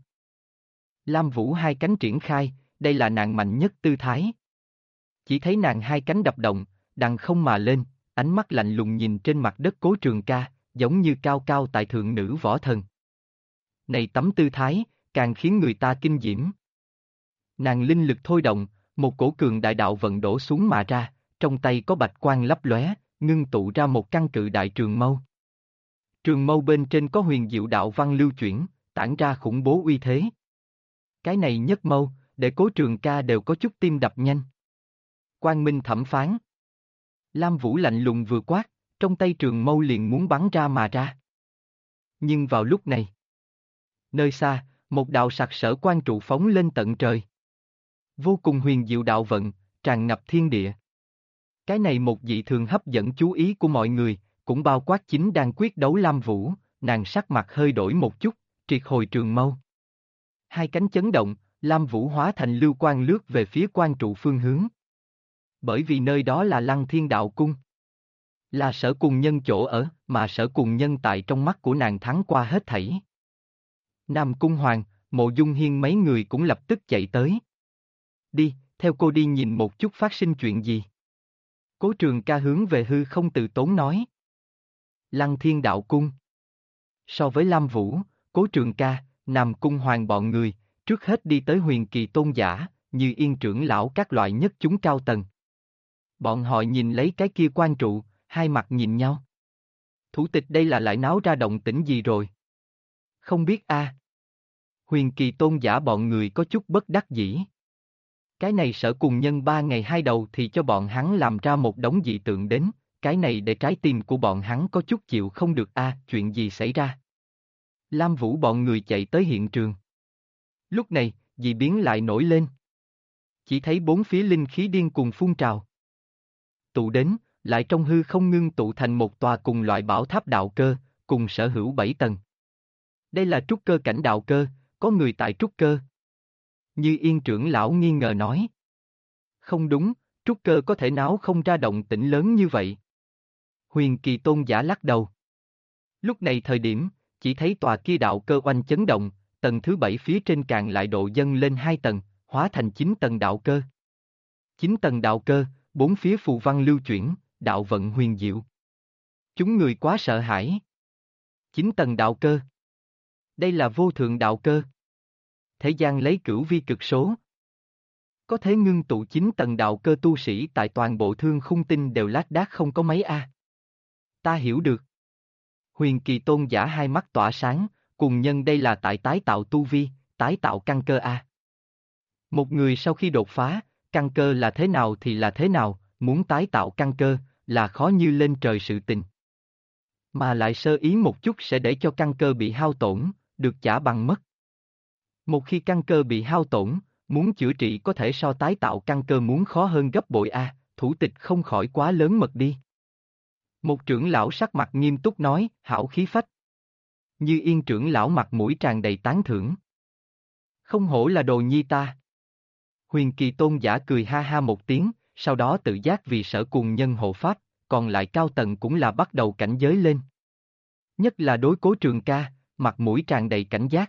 Lam Vũ hai cánh triển khai, đây là nàng mạnh nhất tư thái. Chỉ thấy nàng hai cánh đập động, đằng không mà lên, ánh mắt lạnh lùng nhìn trên mặt đất Cố Trường Ca, giống như cao cao tại thượng nữ võ thần. Này tấm tư thái, càng khiến người ta kinh diễm. Nàng linh lực thôi động, một cổ cường đại đạo vận đổ xuống mà ra, trong tay có bạch quang lấp lóe, ngưng tụ ra một căn cự đại trường mâu. Trường mâu bên trên có huyền diệu đạo văn lưu chuyển, tản ra khủng bố uy thế. Cái này nhất mâu, để Cố Trường Ca đều có chút tim đập nhanh. Quang Minh thẩm phán. Lam Vũ lạnh lùng vừa quát, trong tay trường mâu liền muốn bắn ra mà ra. Nhưng vào lúc này, nơi xa, một đạo sặc sỡ quang trụ phóng lên tận trời. Vô cùng huyền diệu đạo vận, tràn ngập thiên địa. Cái này một dị thường hấp dẫn chú ý của mọi người, cũng bao quát chính đang quyết đấu Lam Vũ, nàng sắc mặt hơi đổi một chút, triệt hồi trường mâu. Hai cánh chấn động, Lam Vũ hóa thành lưu quang lướt về phía quang trụ phương hướng. Bởi vì nơi đó là Lăng Thiên Đạo Cung. Là Sở Cuồng Nhân chỗ ở, mà Sở Cuồng Nhân tại trong mắt của nàng thắng qua hết thảy. Nam Cung Hoàng, Mộ Dung Hiên mấy người cũng lập tức chạy tới. Đi, theo cô đi nhìn một chút phát sinh chuyện gì. Cố Trường Ca hướng về hư không từ tốn nói. Lăng Thiên Đạo Cung. So với Lam Vũ, Cố Trường Ca, Nam Cung Hoàng bọn người, trước hết đi tới Huyền Kỳ Tôn giả, như Yên trưởng lão các loại nhất chúng cao tầng. Bọn họ nhìn lấy cái kia quan trụ, hai mặt nhìn nhau. Thủ tịch đây là lại náo ra động tĩnh gì rồi? Không biết a. Huyền Kỳ Tôn giả bọn người có chút bất đắc dĩ. Cái này Sở Cùng Nhân 3 ngày 2 đầu thì cho bọn hắn làm ra một đống dị tượng đến, cái này để trái tim của bọn hắn có chút chịu không được chuyện gì xảy ra? Lam Vũ bọn người chạy tới hiện trường. Lúc này, dị biến lại nổi lên. Chỉ thấy bốn phía linh khí điên cuồng phun trào. Tụ đến, lại trong hư không ngưng tụ thành một tòa cùng loại bảo tháp đạo cơ, cùng sở hữu 7 tầng. Đây là trúc cơ cảnh đạo cơ, có người tại trúc cơ. Như Yên trưởng lão nghi ngờ nói. Không đúng, trúc cơ có thể náo không ra động tĩnh lớn như vậy. Huyền Kỳ Tôn giả lắc đầu. Lúc này thời điểm, chỉ thấy tòa kia đạo cơ oanh chấn động, tầng thứ 7 phía trên càng lại độ dâng lên 2 tầng, hóa thành 9 tầng đạo cơ. 9 tầng đạo cơ, bốn phía phù văn lưu chuyển, đạo vận huyền diệu. Chúng người quá sợ hãi. 9 tầng đạo cơ. Đây là vô thượng đạo cơ. Thế gian lấy cửu vi cực số. Có thể ngưng tụ 9 tầng đạo cơ tu sĩ tại toàn bộ thương khung tinh đều lác đác không có mấy Ta hiểu được. Huyền Kỳ Tôn giả hai mắt tỏa sáng, cùng nhân đây là tại tái tạo tu vi, tái tạo căn cơ Một người sau khi đột phá, căn cơ là thế nào thì là thế nào, muốn tái tạo căn cơ, là khó như lên trời sự tình. Mà lại sơ ý một chút sẽ để cho căn cơ bị hao tổn, được trả bằng mất. Một khi căn cơ bị hao tổn, muốn chữa trị có thể so tái tạo căn cơ muốn khó hơn gấp bội thủ tịch không khỏi quá lớn mật đi. Một trưởng lão sắc mặt nghiêm túc nói, hảo khí phách. Như Yên trưởng lão mặt mũi tràn đầy tán thưởng. Không hổ là đồ nhi ta. Huyền Kỳ Tôn giả cười ha ha một tiếng, sau đó tự giác vì Sở Cùng Nhân hộ pháp, còn lại cao tầng cũng là bắt đầu cảnh giới lên. Nhất là đối Cố Trường Ca, mặt mũi tràn đầy cảnh giác.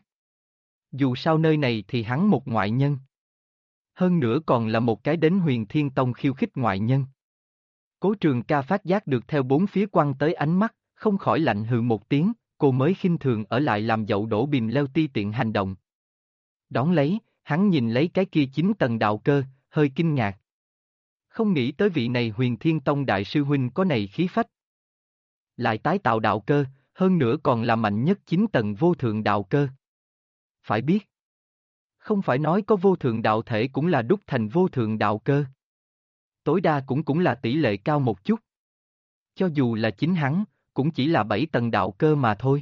Dù sao nơi này thì hắn một ngoại nhân. Hơn nữa còn là một cái đến Huyền Thiên Tông khiêu khích ngoại nhân. Cố Trường Ca phát giác được theo bốn phía quăng tới ánh mắt, không khỏi lạnh hừ một tiếng, cô mới khinh thường ở lại làm dậu đổ bìm leo ti tiện hành động. Đón lấy, hắn nhìn lấy cái kia 9 tầng đạo cơ, hơi kinh ngạc. Không nghĩ tới vị này Huyền Thiên Tông đại sư huynh có này khí phách. Lại tái tạo đạo cơ, hơn nữa còn là mạnh nhất 9 tầng vô thượng đạo cơ. Phải biết, không phải nói có vô thượng đạo thể cũng là đúc thành vô thượng đạo cơ. Tối đa cũng là tỷ lệ cao một chút. Cho dù là chính hắn, cũng chỉ là 7 tầng đạo cơ mà thôi.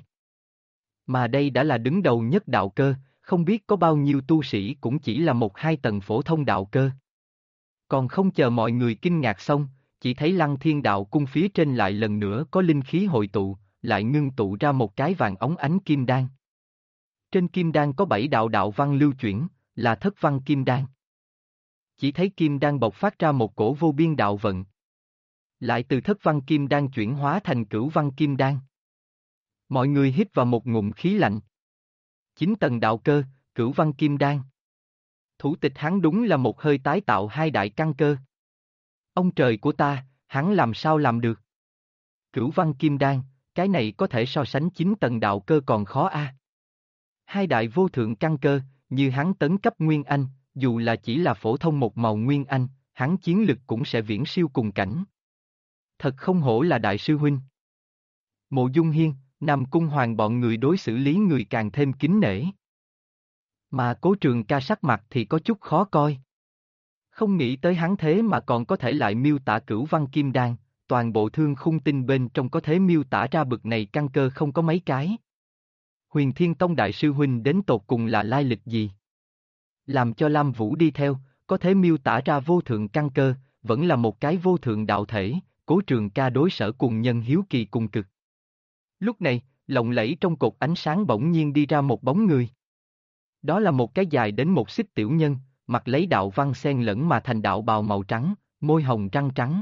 Mà đây đã là đứng đầu nhất đạo cơ, không biết có bao nhiêu tu sĩ cũng chỉ là 1-2 tầng phổ thông đạo cơ. Còn không chờ mọi người kinh ngạc xong, chỉ thấy Lăng Thiên Đạo Cung phía trên lại lần nữa có linh khí hội tụ, lại ngưng tụ ra một cái vàng óng ánh kim đan. Trên kim đan có 7 đạo đạo văn lưu chuyển, là thất văn kim đan. Chỉ thấy kim đan bộc phát ra một cổ vô biên đạo vận. Lại từ thất văn kim đan chuyển hóa thành cửu văn kim đan. Mọi người hít vào một ngụm khí lạnh. 9 tầng đạo cơ, cửu văn kim đan. Thủ tịch hắn đúng là một hơi tái tạo 2 đại căn cơ. Ông trời của ta, hắn làm sao làm được? Cửu văn kim đan, cái này có thể so sánh 9 tầng đạo cơ còn khó 2 đại vô thượng căn cơ, như hắn tấn cấp Nguyên Anh, dù là chỉ là phổ thông một màu Nguyên Anh, hắn chiến lực cũng sẽ viễn siêu cùng cảnh. Thật không hổ là đại sư huynh. Mộ Dung Hiên, Nam Cung Hoàng bọn người đối xử lý người càng thêm kính nể. Mà Cố Trường Ca sắc mặt thì có chút khó coi. Không nghĩ tới hắn thế mà còn có thể lại miêu tả cửu văn kim đan, toàn bộ thương khung tinh bên trong có thể miêu tả ra bực này căn cơ không có mấy cái. Huyền Thiên Tông đại sư huynh đến tột cùng là lai lịch gì? Làm cho Lam Vũ đi theo, có thể miêu tả ra vô thượng căn cơ, vẫn là một cái vô thượng đạo thể, Cố Trường Ca đối Sở Cùng Nhân hiếu kỳ cùng cực. Lúc này, lộng lẫy trong cột ánh sáng bỗng nhiên đi ra một bóng người. Đó là một cái dài đến một xích tiểu nhân, mặc lấy đạo văn xen lẫn mà thành đạo bào màu trắng, môi hồng răng trắng.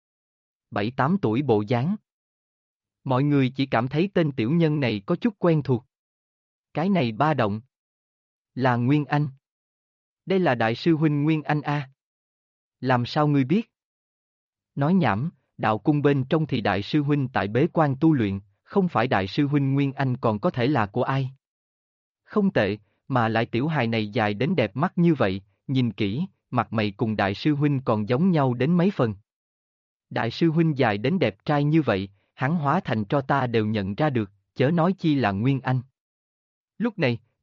7-8 tuổi bộ dáng. Mọi người chỉ cảm thấy tên tiểu nhân này có chút quen thuộc. Cái này ba động. Là Nguyên Anh. Đây là đại sư huynh Nguyên Anh Làm sao ngươi biết? Nói nhảm, đạo cung bên trong thì đại sư huynh tại bế quan tu luyện, không phải đại sư huynh Nguyên Anh còn có thể là của ai? Không tệ, mà lại tiểu hài này dài đến đẹp mắt như vậy, nhìn kỹ, mặt mày cùng đại sư huynh còn giống nhau đến mấy phần. Đại sư huynh dài đến đẹp trai như vậy, hắn hóa thành cho ta đều nhận ra được, chớ nói chi là Nguyên Anh. Lúc này,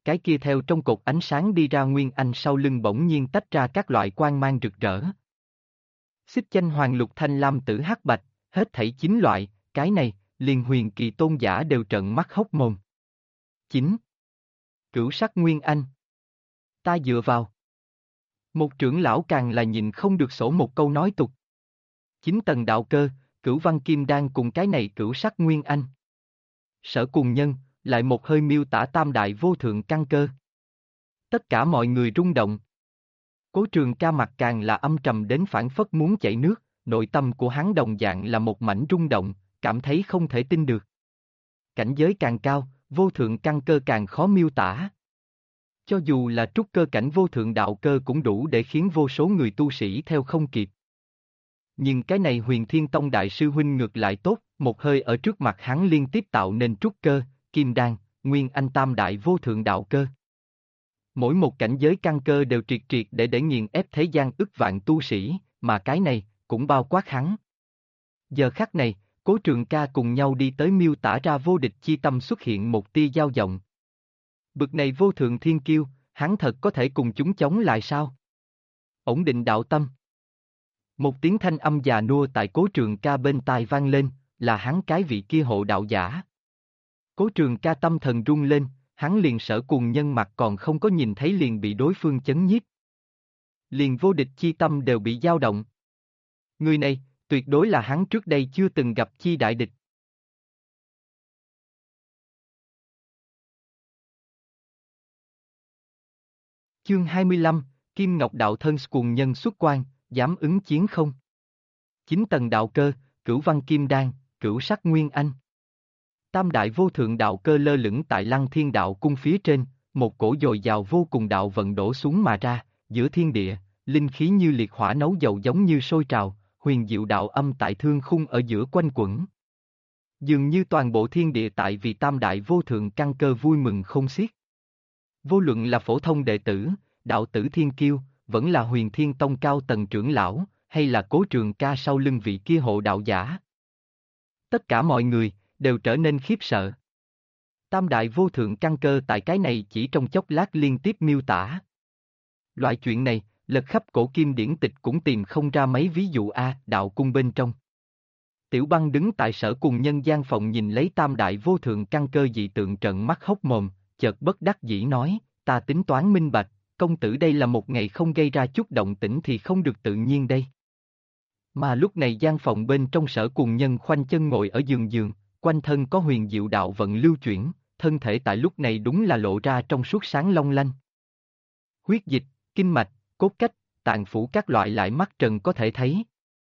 cái kia theo trong cột ánh sáng đi ra nguyên anh sau lưng bỗng nhiên tách ra các loại quang mang rực rỡ. Xích chanh hoàng lục thanh lam tử hắc bạch, hết thảy 9 loại, cái này, liền huyền kỳ tôn giả đều trợn mắt hốc mồm. 9. Cửu sắc nguyên anh. Ta dựa vào. Một trưởng lão càng là nhìn không được sổ một câu nói tục. 9 tầng đạo cơ, cửu văn kim đan cùng cái này cửu sắc nguyên anh. Sở cùng nhân, lại một hơi miêu tả tam đại vô thượng căn cơ. Tất cả mọi người rung động. Cố Trường Ca mặt càng là âm trầm đến phảng phất muốn chảy nước, nội tâm của hắn đồng dạng là một mảnh rung động, cảm thấy không thể tin được. Cảnh giới càng cao, vô thượng căn cơ càng khó miêu tả. Cho dù là trúc cơ cảnh vô thượng đạo cơ cũng đủ để khiến vô số người tu sĩ theo không kịp. Nhưng cái này Huyền Thiên Tông đại sư huynh ngược lại tốt, một hơi ở trước mặt hắn liên tiếp tạo nên trúc cơ, kim đan, nguyên anh tam đại vô thượng đạo cơ. Mỗi một cảnh giới căn cơ đều triệt triệt để nghiền ép thế gian ức vạn tu sĩ, mà cái này cũng bao quát hắn. Giờ khắc này, Cố Trường Ca cùng nhau đi tới miêu tả ra vô địch chi tâm xuất hiện một tia dao động. Bực này vô thượng thiên kiêu, hắn thật có thể cùng chúng chống lại sao? Ổn định đạo tâm. Một tiếng thanh âm già nua tại Cố Trường Ca bên tai vang lên, là hắn cái vị kia hộ đạo giả. Cố Trường Ca tâm thần rung lên, hắn liền Sở Cùng Nhân mặt còn không có nhìn thấy liền bị đối phương chấn nhiếp. Liền vô địch chi tâm đều bị dao động. Người này, tuyệt đối là hắn trước đây chưa từng gặp chi đại địch. Chương 25, Kim Ngọc Đạo Thân Cùng Nhân xuất quan, dám ứng chiến không? 9 tầng đạo cơ, cửu văn kim đan, cửu sắc nguyên anh. Tam đại vô thượng đạo cơ lơ lửng tại Lăng Thiên Đạo cung phía trên, một cổ dồi dào vô cùng đạo vận đổ xuống mà ra, giữa thiên địa, linh khí như liệt hỏa nấu dầu giống như sôi trào, huyền diệu đạo âm tại thương khung ở giữa quanh quẩn. Dường như toàn bộ thiên địa tại vì tam đại vô thượng căn cơ vui mừng không xiết. Vô luận là phổ thông đệ tử, đạo tử thiên kiêu, vẫn là Huyền Thiên Tông cao tầng trưởng lão, hay là Cố Trường Ca sau lưng vị kia hộ đạo giả. Tất cả mọi người đều trở nên khiếp sợ. Tam đại vô thượng căn cơ tại cái này chỉ trong chốc lát liên tiếp miêu tả. Loại chuyện này, lật khắp cổ kim điển tịch cũng tìm không ra mấy ví dụ đạo cung bên trong. Tiểu Băng đứng tại Sở Cùng Nhân gian phòng nhìn lấy tam đại vô thượng căn cơ dị tượng trợn mắt hốc mồm, chợt bất đắc dĩ nói, ta tính toán minh bạch, công tử đây là một ngày không gây ra chút động tĩnh thì không được tự nhiên đây. Mà lúc này gian phòng bên trong Sở Cùng Nhân khoanh chân ngồi ở giường, quanh thân có huyền diệu đạo vận lưu chuyển, thân thể tại lúc này đúng là lộ ra trong suốt sáng long lanh. Huyết dịch, kinh mạch, cốt cách, tạng phủ các loại lại mắt trần có thể thấy.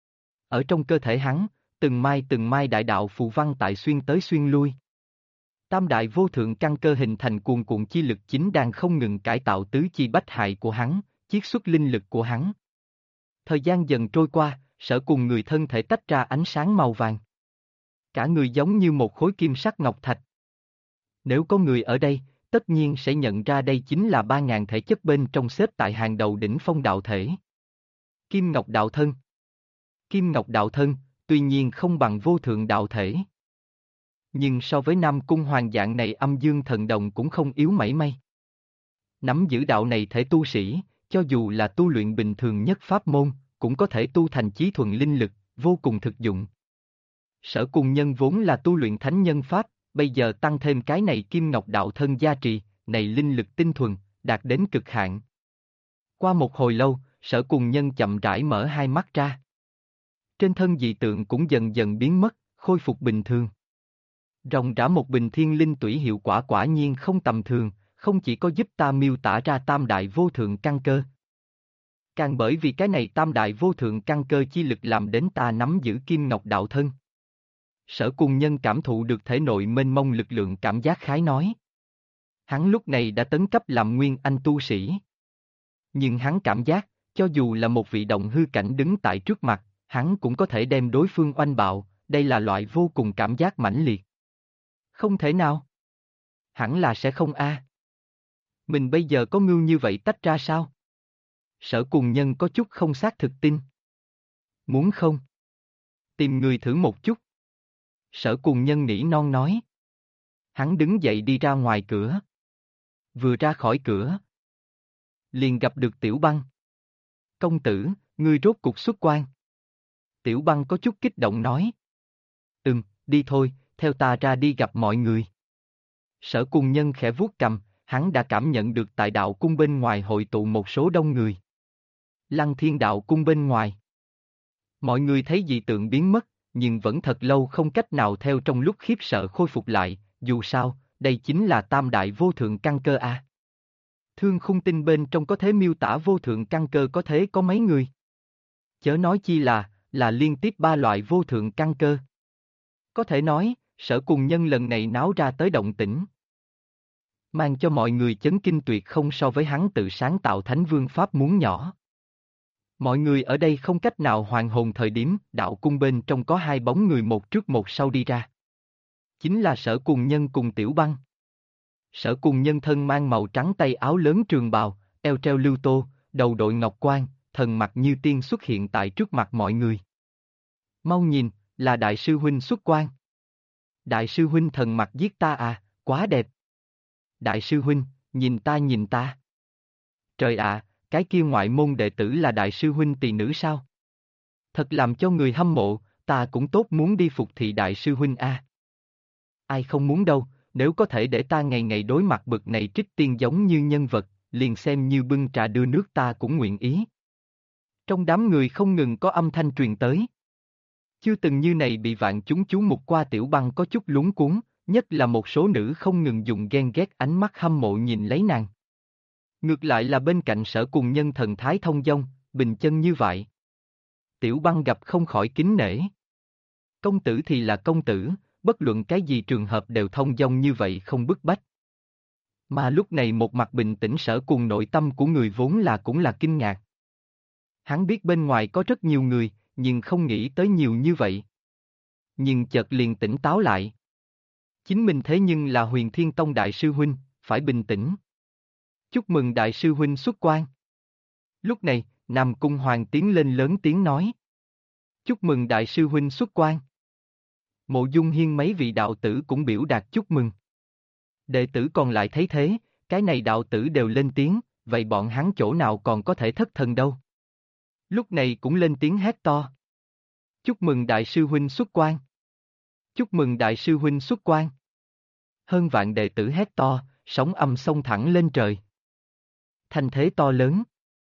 Ở trong cơ thể hắn, từng mai đại đạo phù văn tại xuyên tới xuyên lui. Tam đại vô thượng căn cơ hình thành cuồn cuộn chi lực chính đang không ngừng cải tạo tứ chi bách hại của hắn, chiết xuất linh lực của hắn. Thời gian dần trôi qua, Sở Cùng người thân thể tách ra ánh sáng màu vàng. Cả người giống như một khối kim sắc ngọc thạch. Nếu có người ở đây, tất nhiên sẽ nhận ra đây chính là 3.000 thể chất bên trong xếp tại hàng đầu đỉnh phong đạo thể. Kim Ngọc Đạo Thân. Kim Ngọc Đạo Thân, tuy nhiên không bằng vô thượng đạo thể. Nhưng so với Nam Cung Hoàng dạng này âm dương thần đồng cũng không yếu mảy may. Nắm giữ đạo này thể tu sĩ, cho dù là tu luyện bình thường nhất pháp môn, cũng có thể tu thành chí thuần linh lực, vô cùng thực dụng. Sở Cùng Nhân vốn là tu luyện thánh nhân pháp, bây giờ tăng thêm cái này Kim Ngọc Đạo Thân gia trì, này linh lực tinh thuần, đạt đến cực hạn. Qua một hồi lâu, Sở Cùng Nhân chậm rãi mở hai mắt ra. Trên thân dị tượng cũng dần dần biến mất, khôi phục bình thường. Ròng rã một bình thiên linh tủy hiệu quả quả nhiên không tầm thường, không chỉ có giúp ta miêu tả ra tam đại vô thượng căn cơ. Càng bởi vì cái này tam đại vô thượng căn cơ chi lực làm đến ta nắm giữ Kim Ngọc Đạo Thân. Sở Cùng Nhân cảm thụ được thể nội mênh mông lực lượng cảm giác khái nói. Hắn lúc này đã tấn cấp làm nguyên anh tu sĩ. Nhưng hắn cảm giác, cho dù là một vị động hư cảnh đứng tại trước mặt, hắn cũng có thể đem đối phương oanh bạo, đây là loại vô cùng cảm giác mãnh liệt. Không thể nào. Hẳn là sẽ không Mình bây giờ có ngưu như vậy tách ra sao? Sở Cùng Nhân có chút không xác thực tin. Muốn không? Tìm người thử một chút. Sở Cùng Nhân nỉ non nói. Hắn đứng dậy đi ra ngoài cửa. Vừa ra khỏi cửa, liền gặp được Tiểu Băng. Công tử, ngươi rốt cuộc xuất quan. Tiểu Băng có chút kích động nói. Đi thôi, theo ta ra đi gặp mọi người. Sở Cùng Nhân khẽ vuốt cằm, hắn đã cảm nhận được tại đạo cung bên ngoài hội tụ một số đông người. Lăng Thiên đạo cung bên ngoài. Mọi người thấy dị tượng biến mất, nhưng vẫn thật lâu không cách nào theo trong lúc khiếp sợ khôi phục lại, dù sao, đây chính là tam đại vô thượng căn cơ a. Thương khung tinh bên trong có thể miêu tả vô thượng căn cơ có thế có mấy người. Chớ nói chi là liên tiếp ba loại vô thượng căn cơ. Có thể nói, Sở Cùng Nhân lần này náo ra tới động tĩnh, mang cho mọi người chấn kinh tuyệt không so với hắn tự sáng tạo Thánh Vương Pháp muốn nhỏ. Mọi người ở đây không cách nào hoàn hồn thời điểm, đạo cung bên trong có hai bóng người một trước một sau đi ra. Chính là Sở Cùng Nhân cùng Tiểu Băng. Sở Cùng Nhân thân mang màu trắng tay áo lớn trường bào, eo treo lưu tô, đầu đội ngọc quan, thần mặt như tiên xuất hiện tại trước mặt mọi người. Mau nhìn, là Đại sư huynh xuất quan. Đại sư huynh thần mặt giết ta à, quá đẹp. Đại sư huynh, nhìn ta nhìn ta. Trời ạ, cái kia ngoại môn đệ tử là đại sư huynh tỳ nữ sao? Thật làm cho người hâm mộ, ta cũng tốt muốn đi phục thị đại sư huynh a. Ai không muốn đâu, nếu có thể để ta ngày ngày đối mặt bực này trích tiên giống như nhân vật, liền xem như bưng trà đưa nước ta cũng nguyện ý. Trong đám người không ngừng có âm thanh truyền tới. Chưa từng như này bị vạn chúng chú mục qua Tiểu Băng có chút lúng cuốn, nhất là một số nữ không ngừng dùng ghen ghét ánh mắt hâm mộ nhìn lấy nàng. Ngược lại là bên cạnh Sở Cùng Nhân thần thái thông dong, bình chân như vậy. Tiểu Băng gặp không khỏi kính nể. Công tử thì là công tử, bất luận cái gì trường hợp đều thông dong như vậy không bức bách. Mà lúc này một mặt bình tĩnh Sở Cùng nội tâm của người vốn là cũng là kinh ngạc. Hắn biết bên ngoài có rất nhiều người, nhưng không nghĩ tới nhiều như vậy. Nhưng chợt liền tỉnh táo lại. Chính mình thế nhưng là Huyền Thiên Tông đại sư huynh, phải bình tĩnh. Chúc mừng đại sư huynh xuất quan. Lúc này, Nam Cung Hoàng tiến lên lớn tiếng nói. Chúc mừng đại sư huynh xuất quan. Mộ Dung Hiên mấy vị đạo tử cũng biểu đạt chúc mừng. Đệ tử còn lại thấy thế, cái này đạo tử đều lên tiếng, vậy bọn hắn chỗ nào còn có thể thất thần đâu. Lúc này cũng lên tiếng hét to. Chúc mừng đại sư huynh xuất quan. Chúc mừng đại sư huynh xuất quan. Hơn vạn đệ tử hét to, sóng âm xông thẳng lên trời. Thanh thế to lớn.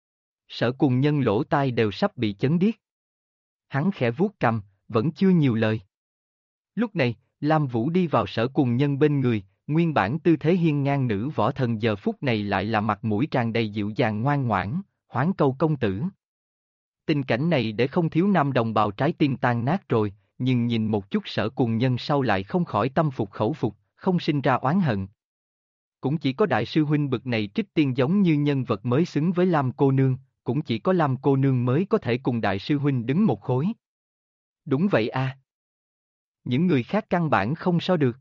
Sở Cùng Nhân lỗ tai đều sắp bị chấn điếc. Hắn khẽ vuốt cằm, vẫn chưa nhiều lời. Lúc này, Lam Vũ đi vào Sở Cùng Nhân bên người, nguyên bản tư thế hiên ngang nữ võ thần giờ phút này lại là mặt mũi tràn đầy dịu dàng ngoan ngoãn, hoán câu công tử. Tình cảnh này để không thiếu nam đồng bào trái tim tan nát rồi, nhưng nhìn một chút Sở Cùng Nhân sau lại không khỏi tâm phục khẩu phục, không sinh ra oán hận. Cũng chỉ có đại sư huynh bực này trích tiên giống như nhân vật mới xứng với Lam cô nương, cũng chỉ có Lam cô nương mới có thể cùng đại sư huynh đứng một khối. Đúng vậy a. Những người khác căn bản không so được.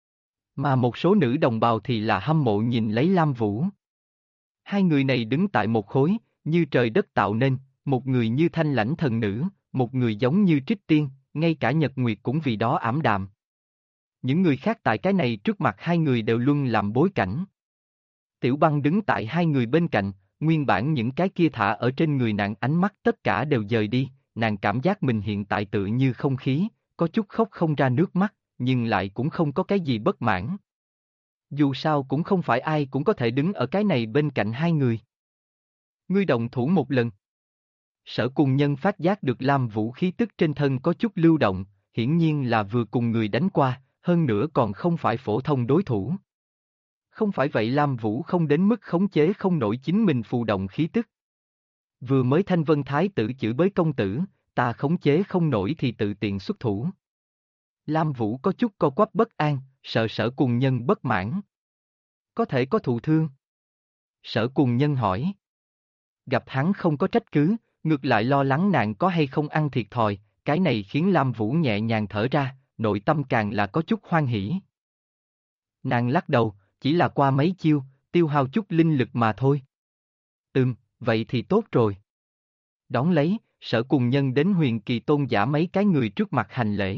Mà một số nữ đồng bào thì là hâm mộ nhìn lấy Lam Vũ. Hai người này đứng tại một khối, như trời đất tạo nên, một người như thanh lãnh thần nữ, một người giống như trích tiên, ngay cả nhật nguyệt cũng vì đó ảm đạm. Những người khác tại cái này trước mặt hai người đều luôn làm bối cảnh. Tiểu Băng đứng tại hai người bên cạnh, nguyên bản những cái kia thả ở trên người nàng ánh mắt tất cả đều dời đi, nàng cảm giác mình hiện tại tự như không khí, có chút khóc không ra nước mắt, nhưng lại cũng không có cái gì bất mãn. Dù sao cũng không phải ai cũng có thể đứng ở cái này bên cạnh hai người. Ngươi động thủ một lần. Sở Cùng Nhân phát giác được Lam Vũ khí tức trên thân có chút lưu động, hiển nhiên là vừa cùng người đánh qua, hơn nữa còn không phải phổ thông đối thủ. Không phải vậy Lam Vũ không đến mức khống chế không nổi chính mình phù động khí tức. Vừa mới Thanh Vân Thái tử chửi bới công tử, ta khống chế không nổi thì tự tiện xuất thủ. Lam Vũ có chút co quắp bất an, sợ Sở Cùng Nhân bất mãn. Có thể có thụ thương. Sở Cùng Nhân hỏi. Gặp hắn không có trách cứ, ngược lại lo lắng nàng có hay không ăn thiệt thòi, cái này khiến Lam Vũ nhẹ nhàng thở ra, nội tâm càng là có chút hoan hỉ. Nàng lắc đầu, chỉ là qua mấy chiêu, tiêu hao chút linh lực mà thôi. Vậy thì tốt rồi. Đón lấy, Sở Cùng Nhân đến Huyền Kỳ Tôn giả mấy cái người trước mặt hành lễ.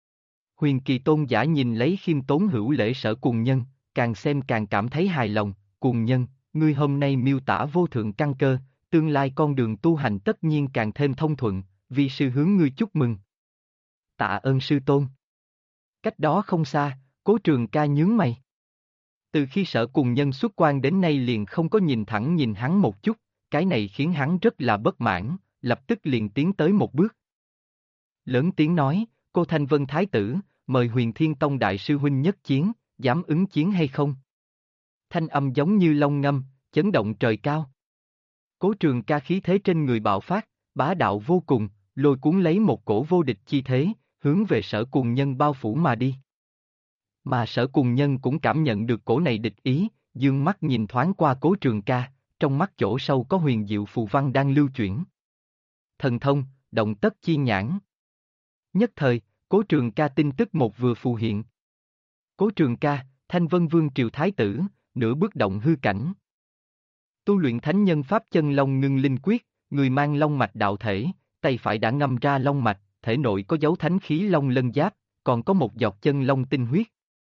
Huyền Kỳ Tôn giả nhìn lấy khiêm tốn hữu lễ Sở Cùng Nhân, càng xem càng cảm thấy hài lòng, cuồng nhân, ngươi hôm nay miêu tả vô thượng căn cơ, tương lai con đường tu hành tất nhiên càng thêm thông thuận, vi sư hướng ngươi chúc mừng. Tạ ơn sư tôn. Cách đó không xa, Cố Trường Ca nhướng mày. Từ khi Sở Cùng Nhân xuất quan đến nay liền không có nhìn thẳng nhìn hắn một chút, cái này khiến hắn rất là bất mãn, lập tức liền tiến tới một bước. Lớn tiếng nói, cô Thanh Vân Thái tử, mời Huyền Thiên Tông Đại sư huynh nhất chiến, dám ứng chiến hay không? Thanh âm giống như long ngâm, chấn động trời cao. Cố Trường Ca khí thế trên người bạo phát, bá đạo vô cùng, lôi cuốn lấy một cổ vô địch chi thế, hướng về Sở Cùng Nhân bao phủ mà đi. Mà Sở Cùng Nhân cũng cảm nhận được cổ này địch ý, dương mắt nhìn thoáng qua Cố Trường Ca, trong mắt chỗ sâu có huyền diệu phù văn đang lưu chuyển. Thần thông, động tất chi nhãn. Nhất thời, Cố Trường Ca tin tức một vừa phù hiện. Cố Trường Ca, Thanh Vân Vương triều thái tử, nửa bước động hư cảnh. Tu luyện thánh nhân pháp chân long ngưng linh quyết, người mang long mạch đạo thể, tay phải đã ngâm ra long mạch, thể nội có dấu thánh khí long lân giáp, còn có một giọt chân long tinh huyết.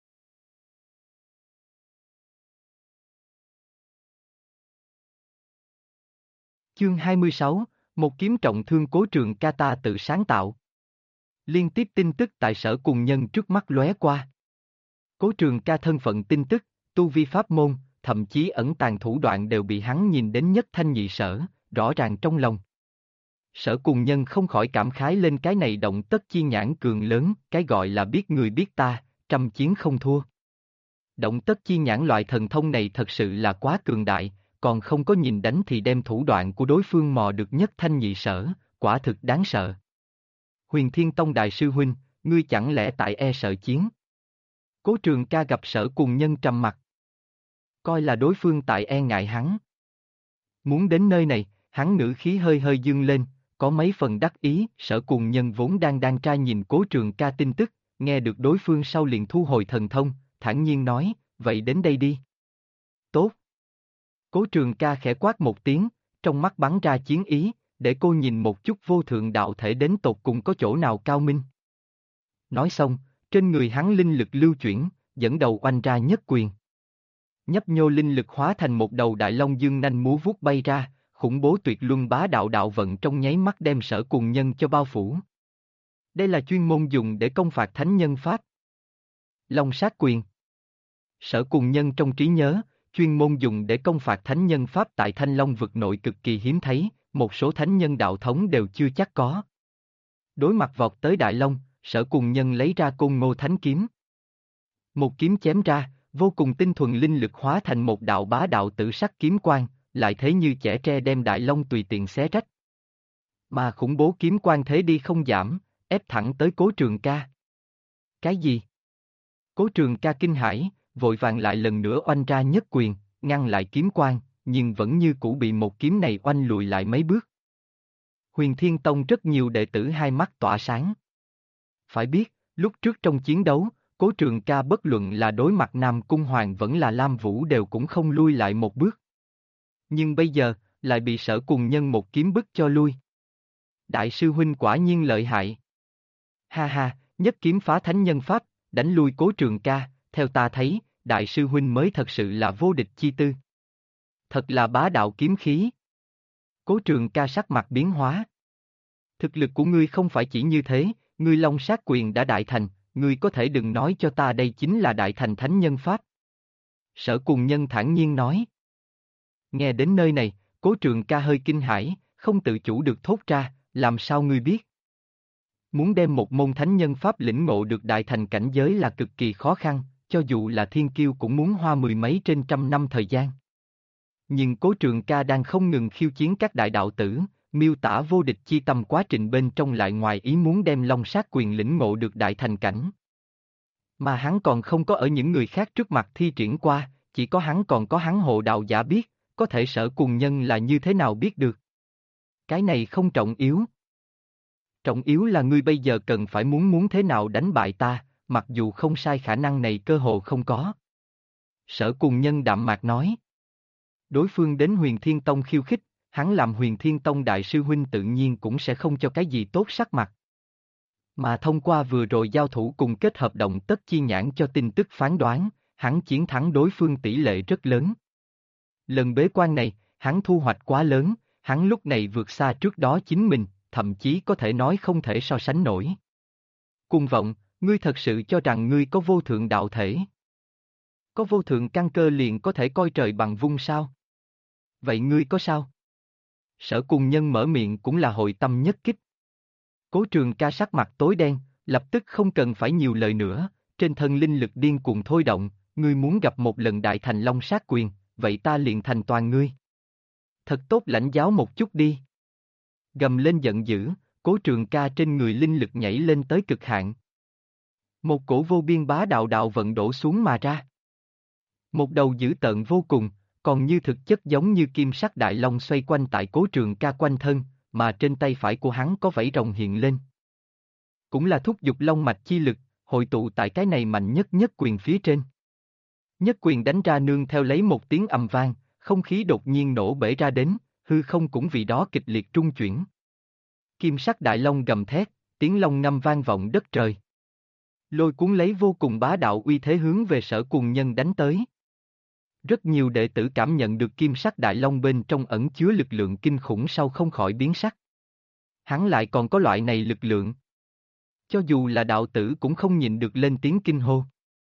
Chương 26, một kiếm trọng thương Cố Trường Ca ta tự sáng tạo. Liên tiếp tin tức tại Sở Cùng Nhân trước mắt lóe qua. Cố Trường Ca thân phận tin tức, tu vi pháp môn, thậm chí ẩn tàng thủ đoạn đều bị hắn nhìn đến nhất thanh nhị sở, rõ ràng trong lòng. Sở Cùng Nhân không khỏi cảm khái lên cái này động tất chi nhãn cường lớn, cái gọi là biết người biết ta, trăm chiến không thua. Động tất chi nhãn loại thần thông này thật sự là quá cường đại, còn không có nhìn đánh thì đem thủ đoạn của đối phương mò được nhất thanh nhị sở, quả thực đáng sợ. Huyền Thiên Tông Đại sư huynh, ngươi chẳng lẽ tại e sợ chiến? Cố Trường Ca gặp Sở Cùng Nhân trầm mặt. Coi là đối phương tại e ngại hắn. Muốn đến nơi này, hắn ngữ khí hơi hơi dương lên, có mấy phần đắc ý. Sở Cùng Nhân vốn đang tra nhìn Cố Trường Ca tin tức, nghe được đối phương sau liền thu hồi thần thông, thản nhiên nói, vậy đến đây đi. Tốt. Cố Trường Ca khẽ quát một tiếng, trong mắt bắn ra chiến ý, để cô nhìn một chút vô thượng đạo thể đến tột cùng có chỗ nào cao minh. Nói xong, trên người hắn linh lực lưu chuyển, dẫn đầu oanh ra nhất quyền. Nhấp nhô linh lực hóa thành một đầu đại long dương nanh múa vuốt bay ra, khủng bố tuyệt luân bá đạo đạo vận trong nháy mắt đem Sở Cùng Nhân cho bao phủ. Đây là chuyên môn dùng để công phạt thánh nhân pháp. Long sát quyền. Sở Cùng Nhân trong trí nhớ, chuyên môn dùng để công phạt thánh nhân pháp tại Thanh Long vực nội cực kỳ hiếm thấy, một số thánh nhân đạo thống đều chưa chắc có. Đối mặt vọt tới Đại Long, Sở Cùng Nhân lấy ra Côn Ngô Thánh Kiếm. Một kiếm chém ra, vô cùng tinh thuần linh lực hóa thành một đạo bá đạo tử sắc kiếm quang, lại thế như chẻ tre đem Đại Long tùy tiện xé rách. Mà khủng bố kiếm quang thế đi không giảm, ép thẳng tới Cố Trường Ca. Cái gì? Cố Trường Ca kinh hãi, vội vàng lại lần nữa oanh ra nhất quyền, ngăn lại kiếm quang, nhưng vẫn như cũ bị một kiếm này oanh lùi lại mấy bước. Huyền Thiên Tông rất nhiều đệ tử hai mắt tỏa sáng. Phải biết, lúc trước trong chiến đấu, Cố Trường Ca bất luận là đối mặt Nam Cung Hoàng vẫn là Lam Vũ đều cũng không lui lại một bước. Nhưng bây giờ, lại bị Sở Cùng Nhân một kiếm bức cho lui. Đại sư huynh quả nhiên lợi hại. Ha ha, nhất kiếm phá thánh nhân pháp, đánh lui Cố Trường Ca, theo ta thấy, đại sư huynh mới thật sự là vô địch chi tư. Thật là bá đạo kiếm khí. Cố Trường Ca sắc mặt biến hóa. Thực lực của ngươi không phải chỉ như thế, ngươi long sát quyền đã đại thành, ngươi có thể đừng nói cho ta đây chính là đại thành thánh nhân pháp. Sở Cùng Nhân thản nhiên nói. Nghe đến nơi này, Cố Trường Ca hơi kinh hãi, không tự chủ được thốt ra, làm sao ngươi biết? Muốn đem một môn thánh nhân pháp lĩnh ngộ được đại thành cảnh giới là cực kỳ khó khăn, cho dù là thiên kiêu cũng muốn hoa mười mấy trên trăm năm thời gian. Nhưng Cố Trường Ca đang không ngừng khiêu chiến các đại đạo tử, miêu tả vô địch chi tâm quá trình bên trong lại ngoài ý muốn đem long sát quyền lĩnh ngộ được đại thành cảnh. Mà hắn còn không có ở những người khác trước mặt thi triển qua, chỉ có hắn còn có hắn hộ đạo giả biết, có thể Sở Cùng Nhân là như thế nào biết được. Cái này không trọng yếu. Trọng yếu là ngươi bây giờ cần phải muốn thế nào đánh bại ta, mặc dù không sai khả năng này cơ hồ không có. Sở Cùng Nhân đạm mạc nói. Đối phương đến Huyền Thiên Tông khiêu khích, hắn làm Huyền Thiên Tông đại sư huynh tự nhiên cũng sẽ không cho cái gì tốt sắc mặt. Mà thông qua vừa rồi giao thủ cùng kết hợp động tất chi nhãn cho tin tức phán đoán, hắn chiến thắng đối phương tỷ lệ rất lớn. Lần bế quan này, hắn thu hoạch quá lớn, hắn lúc này vượt xa trước đó chính mình, thậm chí có thể nói không thể so sánh nổi. Cuồng vọng, ngươi thật sự cho rằng ngươi có vô thượng đạo thể? Có vô thượng căn cơ liền có thể coi trời bằng vung sao? Vậy ngươi có sao? Sở Cùng Nhân mở miệng cũng là hội tâm nhất kích. Cố Trường Ca sắc mặt tối đen, lập tức không cần phải nhiều lời nữa, trên thân linh lực điên cuồng thôi động, ngươi muốn gặp một lần đại thành long sát quyền, vậy ta liền thành toàn ngươi. Thật tốt lãnh giáo một chút đi. Gầm lên giận dữ, Cố Trường Ca trên người linh lực nhảy lên tới cực hạn. Một cổ vô biên bá đạo đạo vận đổ xuống mà ra. Một đầu dữ tợn vô cùng, còn như thực chất giống như kim sắc đại long xoay quanh tại Cố Trường Ca quanh thân, mà trên tay phải của hắn có vảy rồng hiện lên. Cũng là thúc giục long mạch chi lực, hội tụ tại cái này mạnh nhất nhất quyền phía trên. Nhất quyền đánh ra nương theo lấy một tiếng ầm vang, không khí đột nhiên nổ bể ra đến, hư không cũng vì đó kịch liệt trung chuyển. Kim sắc đại long gầm thét, tiếng long ngâm vang vọng đất trời. Lôi cuốn lấy vô cùng bá đạo uy thế hướng về Sở Cùng Nhân đánh tới. Rất nhiều đệ tử cảm nhận được kim sắc đại long bên trong ẩn chứa lực lượng kinh khủng sau không khỏi biến sắc. Hắn lại còn có loại này lực lượng. Cho dù là đạo tử cũng không nhìn được lên tiếng kinh hô.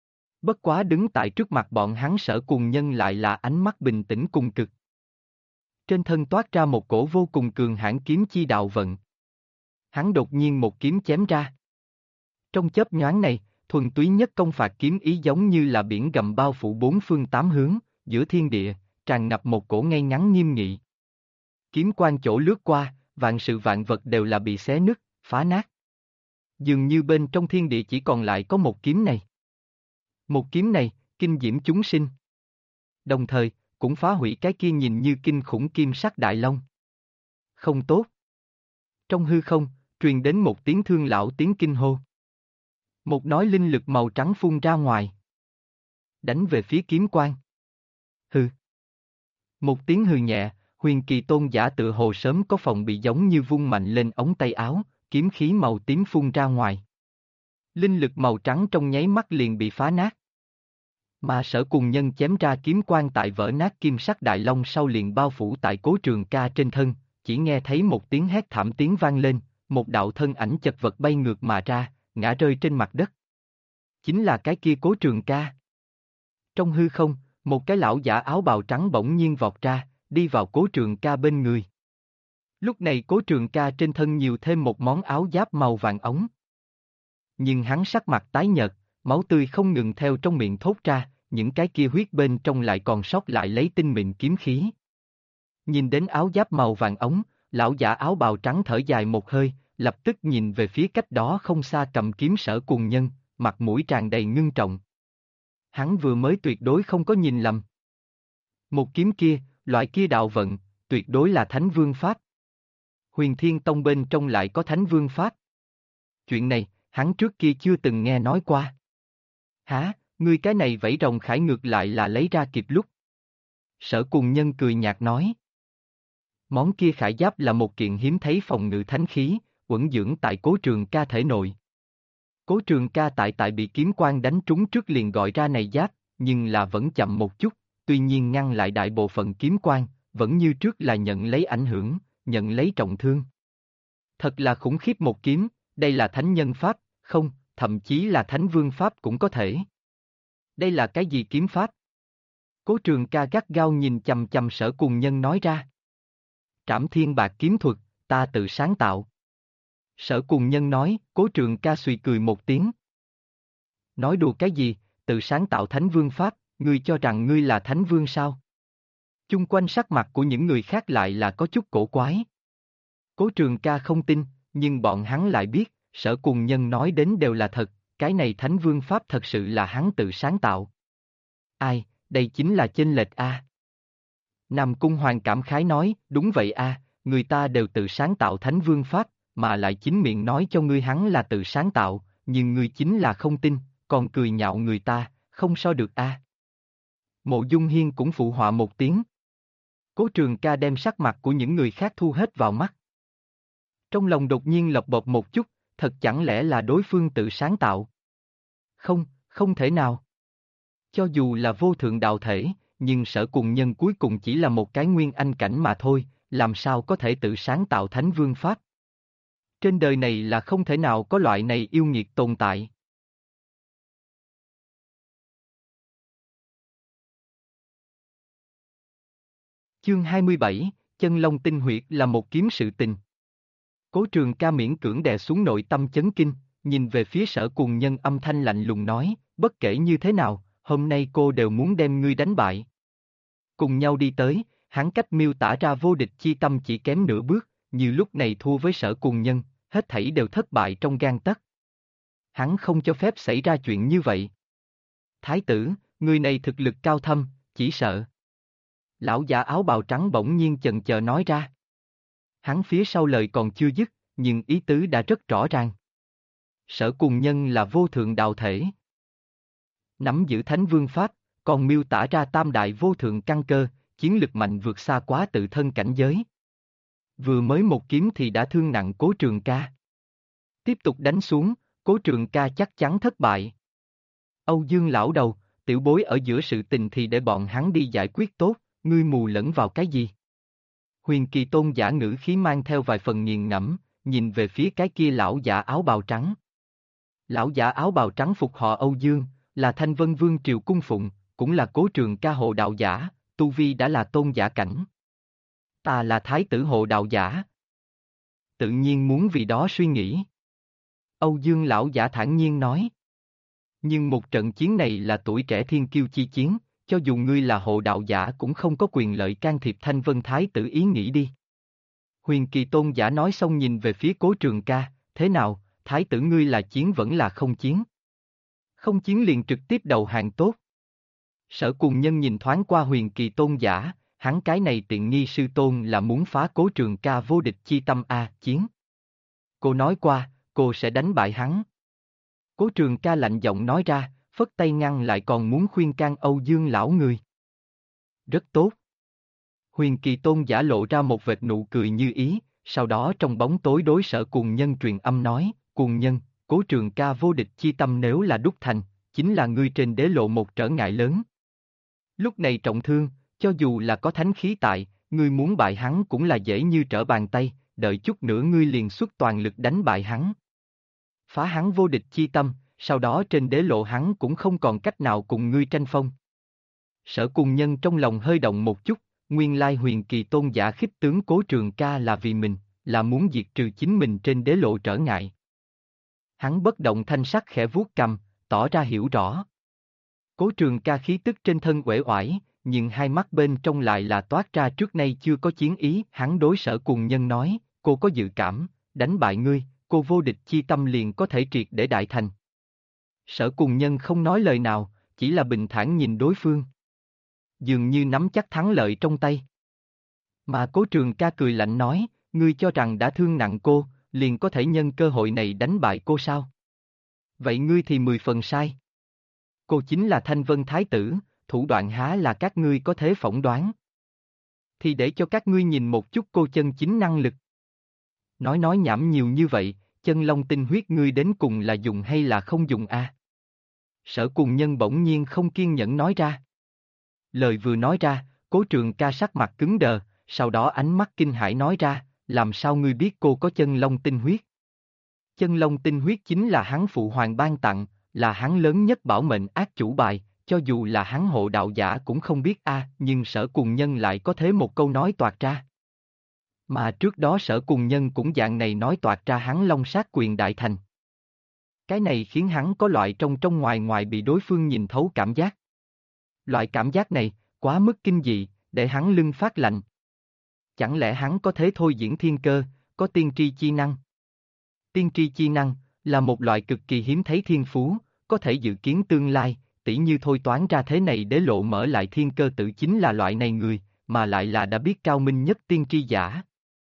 Bất quá đứng tại trước mặt bọn hắn Sở Cùng Nhân lại là ánh mắt bình tĩnh cùng cực. Trên thân toát ra một cổ vô cùng cường hãn kiếm chi đạo vận. Hắn đột nhiên một kiếm chém ra. Trong chớp nhoáng này, thuần túy nhất công phạt kiếm ý giống như là biển gầm bao phủ bốn phương tám hướng, giữa thiên địa, tràn ngập một cổ ngay ngắn nghiêm nghị. Kiếm quang chỗ lướt qua, vạn sự vạn vật đều là bị xé nứt, phá nát. Dường như bên trong thiên địa chỉ còn lại có một kiếm này. Một kiếm này, kinh diễm chúng sinh. Đồng thời, cũng phá hủy cái kia nhìn như kinh khủng kim sắc đại long. Không tốt. Trong hư không, truyền đến một tiếng thương lão tiếng kinh hô. Một nói linh lực màu trắng phun ra ngoài. Đánh về phía kiếm quang. Hừ. Một tiếng hừ nhẹ, Huyền Kỳ Tôn giả tựa hồ sớm có phòng bị giống như vung mạnh lên ống tay áo, kiếm khí màu tím phun ra ngoài. Linh lực màu trắng trong nháy mắt liền bị phá nát. Mà Sở Cùng Nhân chém ra kiếm quang tại vỡ nát kim sắc đại long sau liền bao phủ tại Cố Trường Ca trên thân, chỉ nghe thấy một tiếng hét thảm tiếng vang lên, một đạo thân ảnh chật vật bay ngược mà ra, ngã rơi trên mặt đất. Chính là cái kia Cố Trường Ca. Trong hư không, một cái lão giả áo bào trắng bỗng nhiên vọt ra, đi vào Cố Trường Ca bên người. Lúc này Cố Trường Ca trên thân nhiều thêm một món áo giáp màu vàng ống. Nhưng hắn sắc mặt tái nhợt, máu tươi không ngừng theo trong miệng thốt ra, những cái kia huyết bên trong lại còn sót lại lấy tinh mịn kiếm khí. Nhìn đến áo giáp màu vàng ống, lão giả áo bào trắng thở dài một hơi, lập tức nhìn về phía cách đó không xa cầm kiếm Sở Cùng Nhân, mặt mũi tràn đầy ngưng trọng. Hắn vừa mới tuyệt đối không có nhìn lầm. Một kiếm kia, loại kia đạo vận, tuyệt đối là Thánh Vương Pháp. Huyền Thiên Tông bên trong lại có Thánh Vương Pháp. Chuyện này, hắn trước kia chưa từng nghe nói qua. Hả, ngươi cái này vẫy rồng khải ngược lại là lấy ra kịp lúc. Sở Cùng Nhân cười nhạt nói. Món kia khải giáp là một kiện hiếm thấy phòng ngự thánh khí, uẩn dưỡng tại Cố Trường Ca thể nội. Cố Trường Ca tại bị kiếm quang đánh trúng trước liền gọi ra này giáp, nhưng là vẫn chậm một chút, tuy nhiên ngăn lại đại bộ phận kiếm quang, vẫn như trước là nhận lấy ảnh hưởng, nhận lấy trọng thương. Thật là khủng khiếp một kiếm, đây là thánh nhân pháp, không, thậm chí là thánh vương pháp cũng có thể. Đây là cái gì kiếm pháp? Cố Trường Ca gắt gao nhìn chằm chằm Sở Cùng Nhân nói ra. Trảm Thiên Bạc kiếm thuật, ta tự sáng tạo. Sở Cùng Nhân nói, Cố Trường Ca suy cười một tiếng. Nói đùa cái gì, tự sáng tạo Thánh Vương Pháp, ngươi cho rằng ngươi là Thánh Vương sao? Chung quanh sắc mặt của những người khác lại là có chút cổ quái. Cố Trường Ca không tin, nhưng bọn hắn lại biết, Sở Cùng Nhân nói đến đều là thật, cái này Thánh Vương Pháp thật sự là hắn tự sáng tạo. Ai, đây chính là chênh lệch a. Nam Cung Hoàng cảm khái nói, đúng vậy a, người ta đều tự sáng tạo Thánh Vương Pháp, mà lại chính miệng nói cho ngươi hắn là tự sáng tạo, nhưng ngươi chính là không tin, còn cười nhạo người ta, không so được a. Mộ Dung Hiên cũng phụ họa một tiếng. Cố Trường Ca đem sắc mặt của những người khác thu hết vào mắt. Trong lòng đột nhiên lộc bộc một chút, thật chẳng lẽ là đối phương tự sáng tạo? Không, không thể nào. Cho dù là vô thượng đạo thể, nhưng Sở Cùng Nhân cuối cùng chỉ là một cái nguyên anh cảnh mà thôi, làm sao có thể tự sáng tạo Thánh Vương Pháp. Trên đời này là không thể nào có loại này yêu nghiệt tồn tại. Chương 27, Chân Long Tinh Huyệt là một kiếm sự tình. Cố Trường Ca miễn cưỡng đè xuống nội tâm chấn kinh, nhìn về phía Sở Cùng Nhân âm thanh lạnh lùng nói, bất kể như thế nào, hôm nay cô đều muốn đem ngươi đánh bại. Cùng nhau đi tới, hắn cách miêu tả ra vô địch chi tâm chỉ kém nửa bước, như lúc này thua với Sở Cùng Nhân, hết thảy đều thất bại trong gang tấc. Hắn không cho phép xảy ra chuyện như vậy. Thái tử, người này thực lực cao thâm, chỉ sợ. Lão giả áo bào trắng bỗng nhiên chần chờ nói ra. Hắn phía sau lời còn chưa dứt, nhưng ý tứ đã rất rõ ràng. Sở Cùng Nhân là vô thượng đạo thể. Nắm giữ Thánh Vương Pháp, còn miêu tả ra tam đại vô thượng căn cơ, chiến lực mạnh vượt xa quá tự thân cảnh giới. Vừa mới một kiếm thì đã thương nặng Cố Trường Ca. Tiếp tục đánh xuống, Cố Trường Ca chắc chắn thất bại. Âu Dương lão đầu, tiểu bối ở giữa sự tình thì để bọn hắn đi giải quyết tốt, ngươi mù lẫn vào cái gì? Huyền Kỳ Tôn giả ngữ khí mang theo vài phần nghiền ngẫm, nhìn về phía cái kia lão giả áo bào trắng. Lão giả áo bào trắng phục họ Âu Dương, là Thanh Vân Vương triều cung phụng, cũng là Cố Trường Ca hộ đạo giả, tu vi đã là tôn giả cảnh. Ta là thái tử hộ đạo giả. Tự nhiên muốn vì đó suy nghĩ. Âu Dương lão giả thản nhiên nói. Nhưng một trận chiến này là tuổi trẻ thiên kiêu chi chiến, cho dù ngươi là hộ đạo giả cũng không có quyền lợi can thiệp Thanh Vân thái tử ý nghĩ đi. Huyền Kỳ Tôn giả nói xong nhìn về phía Cố Trường Ca, thế nào, thái tử ngươi là chiến vẫn là không chiến? Không chiến liền trực tiếp đầu hàng tốt. Sở Cùng Nhân nhìn thoáng qua Huyền Kỳ Tôn giả, hắn cái này tiện nghi sư tôn là muốn phá Cố Trường Ca vô địch chi tâm chiến. Cô nói qua, cô sẽ đánh bại hắn. Cố Trường Ca lạnh giọng nói ra, phất tay ngăn lại còn muốn khuyên can Âu Dương lão người. Rất tốt. Huyền Kỳ Tôn giả lộ ra một vệt nụ cười như ý, sau đó trong bóng tối đối Sở Cùng Nhân truyền âm nói, Cùng Nhân, Cố Trường Ca vô địch chi tâm nếu là đúc thành, chính là ngươi trên đế lộ một trở ngại lớn. Lúc này trọng thương, cho dù là có thánh khí tại, ngươi muốn bại hắn cũng là dễ như trở bàn tay, đợi chút nữa ngươi liền xuất toàn lực đánh bại hắn. Phá hắn vô địch chi tâm, sau đó trên đế lộ hắn cũng không còn cách nào cùng ngươi tranh phong. Sở Cùng Nhân trong lòng hơi động một chút, nguyên lai Huyền Kỳ Tôn giả khích tướng Cố Trường Ca là vì mình, là muốn diệt trừ chính mình trên đế lộ trở ngại. Hắn bất động thanh sắc khẽ vuốt cằm, tỏ ra hiểu rõ. Cố Trường Ca khí tức trên thân uể oải, nhưng hai mắt bên trong lại là toát ra trước nay chưa có chiến ý. Hắn đối Sở Cùng Nhân nói, cô có dự cảm, đánh bại ngươi, cô vô địch chi tâm liền có thể triệt để đại thành. Sở Cùng Nhân không nói lời nào, chỉ là bình thản nhìn đối phương. Dường như nắm chắc thắng lợi trong tay. Mà Cố Trường Ca cười lạnh nói, ngươi cho rằng đã thương nặng cô, liền có thể nhân cơ hội này đánh bại cô sao? Vậy ngươi thì 10 phần sai. Cô chính là Thanh Vân Thái tử, thủ đoạn há là các ngươi có thể phỏng đoán. Thì để cho các ngươi nhìn một chút cô chân chính năng lực. Nói nhảm nhiều như vậy, chân long tinh huyết ngươi đến cùng là dùng hay là không dùng a? Sở Cùng Nhân bỗng nhiên không kiên nhẫn nói ra. Lời vừa nói ra, Cố Trường Ca sắc mặt cứng đờ, sau đó ánh mắt kinh hãi nói ra, làm sao ngươi biết cô có chân long tinh huyết? Chân long tinh huyết chính là hắn phụ hoàng ban tặng, là hắn lớn nhất bảo mệnh ác chủ bài, cho dù là hắn hộ đạo giả cũng không biết nhưng Sở Cùng Nhân lại có thế một câu nói toạc ra. Mà trước đó Sở Cùng Nhân cũng dạng này nói toạc ra hắn long sát quyền đại thành. Cái này khiến hắn có loại trong ngoài ngoài bị đối phương nhìn thấu cảm giác. Loại cảm giác này, quá mức kinh dị, để hắn lưng phát lạnh. Chẳng lẽ hắn có thế thôi diễn thiên cơ, có tiên tri chi năng? Tiên tri chi năng là một loại cực kỳ hiếm thấy thiên phú, có thể dự kiến tương lai, tỉ như thôi toán ra thế này để lộ mở lại thiên cơ tự chính là loại này người, mà lại là đã biết cao minh nhất tiên tri giả.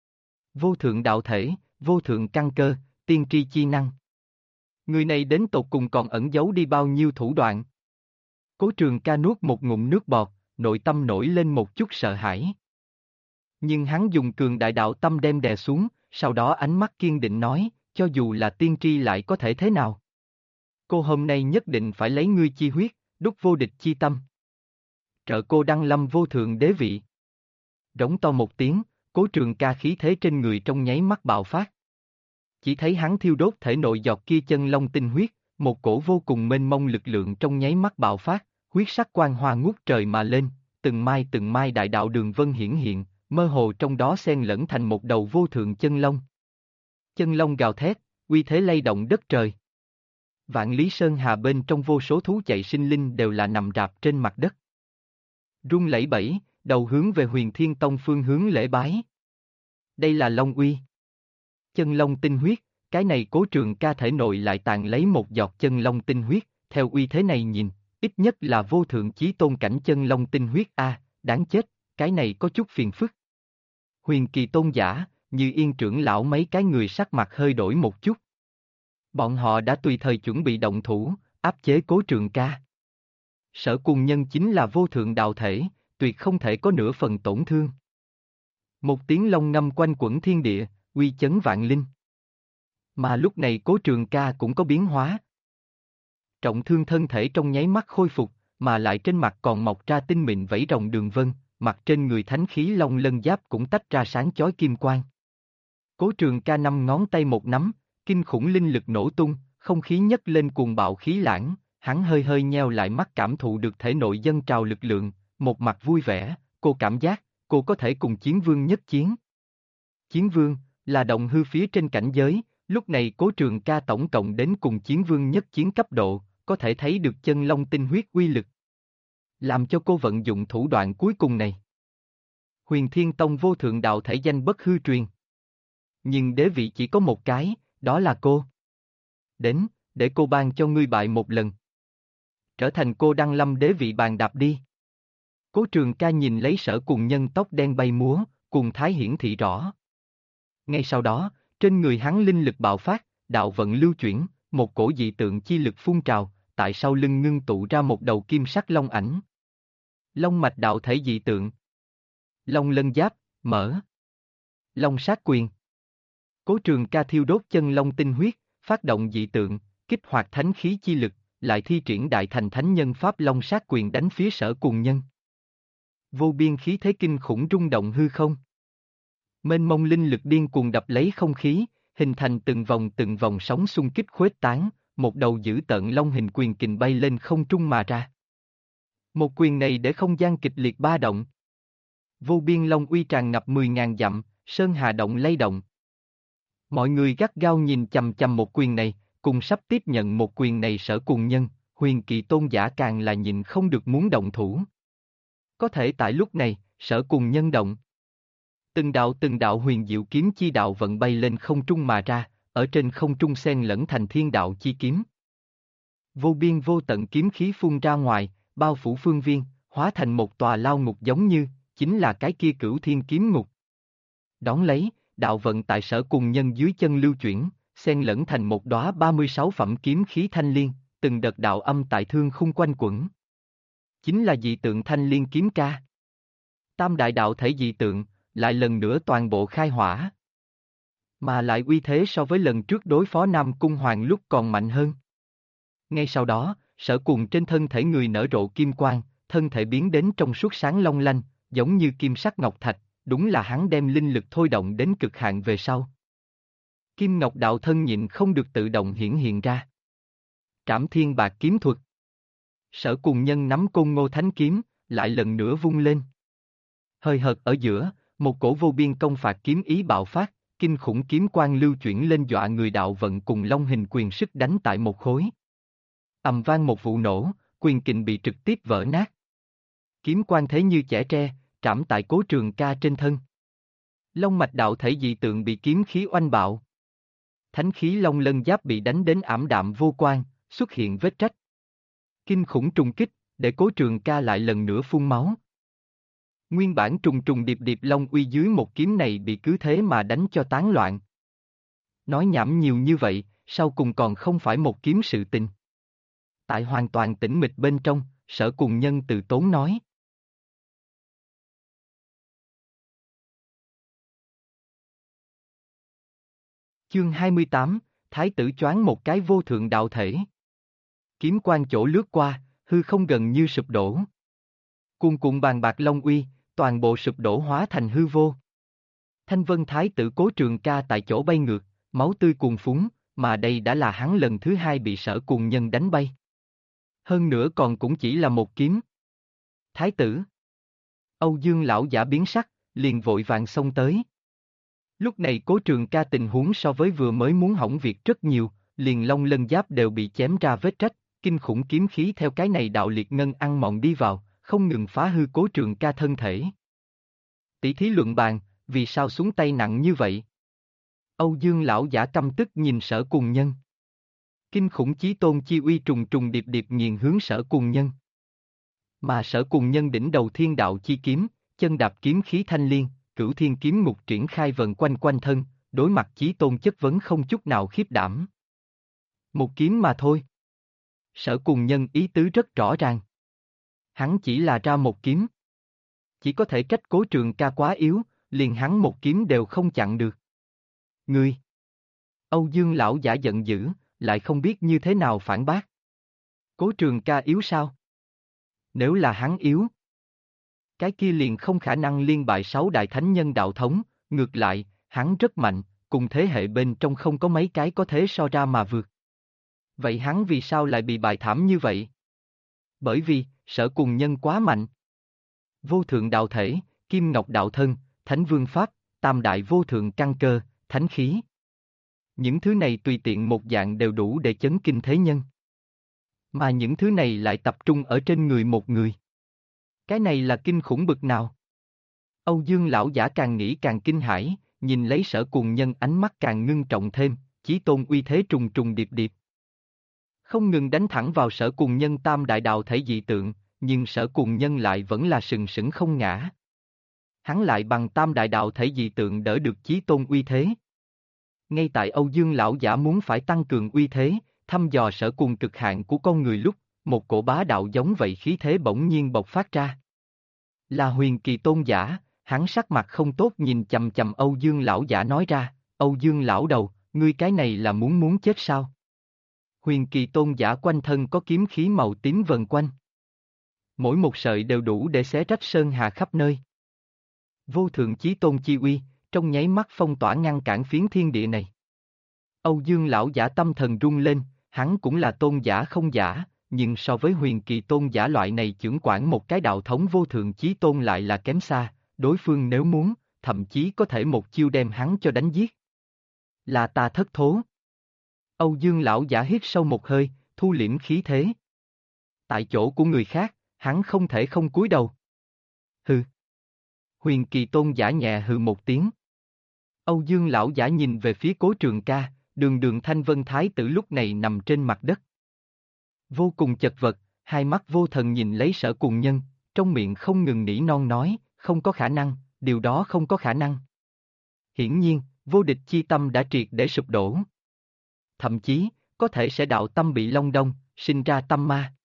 Vô thượng đạo thể, vô thượng căn cơ, tiên tri chi năng. Người này đến tột cùng còn ẩn giấu đi bao nhiêu thủ đoạn? Cố Trường Ca nuốt một ngụm nước bọt, nội tâm nổi lên một chút sợ hãi. Nhưng hắn dùng cường đại đạo tâm đem đè xuống, sau đó ánh mắt kiên định nói, cho dù là tiên tri lại có thể thế nào? Cô hôm nay nhất định phải lấy ngươi chi huyết, đúc vô địch chi tâm. Trợ cô đăng lâm vô thượng đế vị. Rống to một tiếng, Cố Trường Ca khí thế trên người trong nháy mắt bạo phát. Chỉ thấy hắn thiêu đốt thể nội giọt kia chân long tinh huyết, một cổ vô cùng mênh mông lực lượng trong nháy mắt bạo phát, huyết sắc quang hoa ngút trời mà lên, từng mai đại đạo đường vân hiển hiện, mơ hồ trong đó xen lẫn thành một đầu vô thượng chân long. Chân long gào thét, uy thế lay động đất trời. Vạn Lý Sơn Hà bên trong vô số thú chạy sinh linh đều là nằm rạp trên mặt đất. Run lẩy bẩy, đầu hướng về Huyền Thiên Tông phương hướng lễ bái. Đây là Long uy. Chân long tinh huyết, cái này Cố Trường Ca thể nội lại tàn lấy một giọt chân long tinh huyết, theo uy thế này nhìn, ít nhất là vô thượng chí tôn cảnh chân long tinh huyết a, đáng chết, cái này có chút phiền phức. Huyền Kỳ tôn giả, Như Yên trưởng lão mấy cái người sắc mặt hơi đổi một chút. Bọn họ đã tùy thời chuẩn bị động thủ, áp chế Cố Trường Ca. Sở Cùng Nhân chính là vô thượng đạo thể, tuyệt không thể có nửa phần tổn thương. Một tiếng long ngâm quanh quẩn thiên địa, uy chấn vạn linh. Mà lúc này Cố Trường Ca cũng có biến hóa. Trọng thương thân thể trong nháy mắt khôi phục, mà lại trên mặt còn mọc ra tinh mịn vảy rồng đường vân, mặt trên người thánh khí long lân giáp cũng tách ra sáng chói kim quang. Cố Trường Ca năm ngón tay một nắm, kinh khủng linh lực nổ tung, không khí nhấc lên cuồng bạo khí lãng, hắn hơi hơi nheo lại mắt cảm thụ được thể nội dâng trào lực lượng, một mặt vui vẻ, cô cảm giác, cô có thể cùng Chiến Vương nhất chiến. Chiến Vương là động hư phía trên cảnh giới, lúc này Cố Trường Ca tổng cộng đến cùng Chiến Vương nhất chiến cấp độ, có thể thấy được chân long tinh huyết uy lực. Làm cho cô vận dụng thủ đoạn cuối cùng này. Huyền Thiên Tông vô thượng đạo thể danh bất hư truyền. Nhưng đế vị chỉ có một cái, đó là cô. Đến, để cô ban cho ngươi bại một lần. Trở thành cô đăng lâm đế vị bàn đạp đi. Cố Trường Ca nhìn lấy Sở Cùng Nhân tóc đen bay múa, cùng thái hiển thị rõ. Ngay sau đó, trên người hắn linh lực bạo phát, đạo vận lưu chuyển, một cổ dị tượng chi lực phun trào, tại sau lưng ngưng tụ ra một đầu kim sắc long ảnh. Long mạch đạo thể dị tượng. Long lân giáp, mở. Long sát quyền. Cố Trường Ca thiêu đốt chân long tinh huyết, phát động dị tượng, kích hoạt thánh khí chi lực, lại thi triển đại thành thánh nhân pháp long sát quyền đánh phía Sở Cùng Nhân. Vô biên khí thế kinh khủng rung động hư không. Mênh mông linh lực điên cuồng đập lấy không khí, hình thành từng vòng sóng xung kích khuếch tán, một đầu dữ tợn long hình quyền kình bay lên không trung mà ra. Một quyền này để không gian kịch liệt ba động. Vô biên long uy tràn ngập 10.000 dặm, sơn hà động lay động. Mọi người gắt gao nhìn chằm chằm một quyền này, cùng sắp tiếp nhận một quyền này Sở Cùng Nhân, Huyền Kỳ tôn giả càng là nhìn không được muốn động thủ. Có thể tại lúc này, Sở Cùng Nhân động. Từng đạo huyền diệu kiếm chi đạo vận bay lên không trung mà ra, ở trên không trung xen lẫn thành thiên đạo chi kiếm. Vô biên vô tận kiếm khí phun ra ngoài, bao phủ phương viên, hóa thành một tòa lao ngục giống như, chính là cái kia Cửu Thiên Kiếm Ngục. Đón lấy, đạo vận tại Sở Cùng Nhân dưới chân lưu chuyển, xen lẫn thành một đóa 36 phẩm kiếm khí thanh liên, từng đợt đạo âm tại thương khung quanh quẩn. Chính là dị tượng thanh liên kiếm ca. Tam đại đạo thể dị tượng, lại lần nữa toàn bộ khai hỏa. Mà lại uy thế so với lần trước đối phó Nam Cung Hoàng lúc còn mạnh hơn. Ngay sau đó, Sở Cùng trên thân thể người nở rộ kim quang, thân thể biến đến trong suốt sáng long lanh, giống như kim sắc ngọc thạch, đúng là hắn đem linh lực thôi động đến cực hạn về sau. Kim Ngọc đạo thân nhịn không được tự động hiển hiện ra. Trảm Thiên Bạc kiếm thuật. Sở Cùng Nhân nắm Côn Ngô Thánh kiếm, lại lần nữa vung lên. Hơi hợt ở giữa, một cổ vô biên công phạt kiếm ý bạo phát, kinh khủng kiếm quang lưu chuyển lên dọa người đạo vận cùng long hình quyền sức đánh tại một khối. Ầm vang một vụ nổ, quyền kình bị trực tiếp vỡ nát. Kiếm quang thế như chẻ tre, trảm tại Cố Trường Ca trên thân. Long mạch đạo thể dị tượng bị kiếm khí oanh bạo. Thánh khí long lân giáp bị đánh đến ảm đạm vô quang, xuất hiện vết rách. Kinh khủng trùng kích, để Cố Trường Ca lại lần nữa phun máu. Nguyên bản trùng trùng điệp điệp long uy dưới một kiếm này bị cứ thế mà đánh cho tán loạn. Nói nhảm nhiều như vậy, sau cùng còn không phải một kiếm sự tình. Tại hoàn toàn tĩnh mịch bên trong, Sở Cùng Nhân từ tốn nói. Chương 28, Thái tử choáng một cái vô thượng đạo thể. Kiếm quang chỗ lướt qua, hư không gần như sụp đổ. Cuồn cuộn bàn bạc long uy, toàn bộ sụp đổ hóa thành hư vô. Thanh Vân Thái tử Cố Trường Ca tại chỗ bay ngược, máu tươi cuồn phúng, mà đây đã là hắn lần thứ hai bị Sở Cuồng Nhân đánh bay. Hơn nữa còn cũng chỉ là một kiếm. Thái tử. Âu Dương lão giả biến sắc, liền vội vàng xông tới. Lúc này Cố Trường Ca tình huống so với vừa mới muốn hỏng việc rất nhiều, liền long lân giáp đều bị chém ra vết rách, kinh khủng kiếm khí theo cái này đạo liệt ngân ăn mòn đi vào, không ngừng phá hư Cố Trường Ca thân thể. Tỷ thí luận bàn, vì sao xuống tay nặng như vậy? Âu Dương lão giả căm tức nhìn Sở Cuồng Nhân. Kinh khủng chí tôn chi uy trùng trùng điệp điệp nghiền hướng Sở Cuồng Nhân. Mà Sở Cuồng Nhân đỉnh đầu thiên đạo chi kiếm, chân đạp kiếm khí thanh liên, Cửu Thiên Kiếm Ngục triển khai vần quanh quanh thân, đối mặt chí tôn chất vấn không chút nào khiếp đảm. Một kiếm mà thôi. Sở Cuồng Nhân ý tứ rất rõ ràng. Hắn chỉ là ra một kiếm. Chỉ có thể trách Cố Trường Ca quá yếu, liền hắn một kiếm đều không chặn được. Ngươi! Âu Dương lão giả giận dữ, lại không biết như thế nào phản bác. Cố Trường Ca yếu sao? Nếu là hắn yếu, cái kia liền không khả năng liên bại 6 đại thánh nhân đạo thống, ngược lại, hắn rất mạnh, cùng thế hệ bên trong không có mấy cái có thế so ra mà vượt. Vậy hắn vì sao lại bị bại thảm như vậy? Bởi vì, Sở Cuồng Nhân quá mạnh. Vô thượng đạo thể, Kim Ngọc đạo thân, Thánh Vương Pháp, Tam đại vô thượng căn cơ, Thánh khí. Những thứ này tùy tiện một dạng đều đủ để chấn kinh thế nhân. Mà những thứ này lại tập trung ở trên người một người. Cái này là kinh khủng bực nào? Âu Dương lão giả càng nghĩ càng kinh hãi, nhìn lấy Sở Cuồng Nhân ánh mắt càng ngưng trọng thêm, chí tôn uy thế trùng trùng điệp điệp. Không ngừng đánh thẳng vào Sở Cuồng Nhân tam đại đạo thể dị tượng, nhưng Sở Cuồng Nhân lại vẫn là sừng sững không ngã. Hắn lại bằng tam đại đạo thể dị tượng đỡ được chí tôn uy thế. Ngay tại Âu Dương lão giả muốn phải tăng cường uy thế, thăm dò sở cuồng cực hạn của con người lúc, một cổ bá đạo giống vậy khí thế bỗng nhiên bộc phát ra. Là Huyền Kỳ tôn giả, hắn sắc mặt không tốt nhìn chầm chầm Âu Dương lão giả nói ra, Âu Dương lão đầu, ngươi cái này là muốn chết sao? Huyền Kỳ tôn giả quanh thân có kiếm khí màu tím vần quanh. Mỗi một sợi đều đủ để xé rách sơn hà khắp nơi. Vô thượng chí tôn chi uy, trong nháy mắt phong tỏa ngăn cản phiến thiên địa này. Âu Dương lão giả tâm thần rung lên, hắn cũng là tôn giả không giả, nhưng so với Huyền Kỳ tôn giả loại này chưởng quản một cái đạo thống vô thượng chí tôn lại là kém xa, đối phương nếu muốn, thậm chí có thể một chiêu đem hắn cho đánh giết. Là ta thất thố. Âu Dương lão giả hít sâu một hơi, thu liễm khí thế. Tại chỗ của người khác, hắn không thể không cúi đầu. Hừ. Huyền Kỳ tôn giả nhẹ hừ một tiếng. Âu Dương lão giả nhìn về phía Cố Trường Ca, đường Thanh Vân Thái tử lúc này nằm trên mặt đất. Vô cùng chật vật, hai mắt vô thần nhìn lấy Sở Cuồng Nhân, trong miệng không ngừng nỉ non nói, không có khả năng, điều đó không có khả năng. Hiển nhiên, vô địch chi tâm đã triệt để sụp đổ. Thậm chí, có thể sẽ đạo tâm bị long đong, sinh ra tâm ma.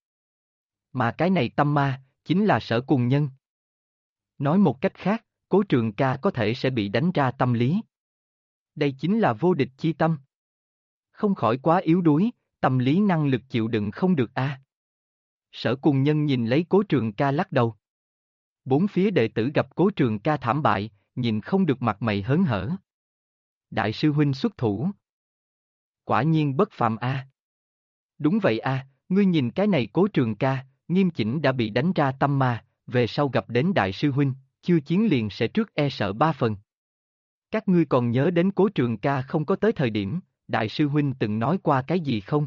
Mà cái này tâm ma, chính là Sở Cuồng Nhân. Nói một cách khác, Cố Trường Ca có thể sẽ bị đánh ra tâm lý. Đây chính là vô địch chi tâm. Không khỏi quá yếu đuối, tâm lý năng lực chịu đựng không được a. Sở Cuồng Nhân nhìn lấy Cố Trường Ca lắc đầu. Bốn phía đệ tử gặp Cố Trường Ca thảm bại, nhìn không được mặt mày hớn hở. Đại sư huynh xuất thủ. Quả nhiên bất phàm a. Đúng vậy a, ngươi nhìn cái này Cố Trường Ca, nghiêm chỉnh đã bị đánh ra tâm ma, về sau gặp đến đại sư huynh, chưa chiến liền sẽ trước e sợ 3 phần. Các ngươi còn nhớ đến Cố Trường Ca không có tới thời điểm, đại sư huynh từng nói qua cái gì không?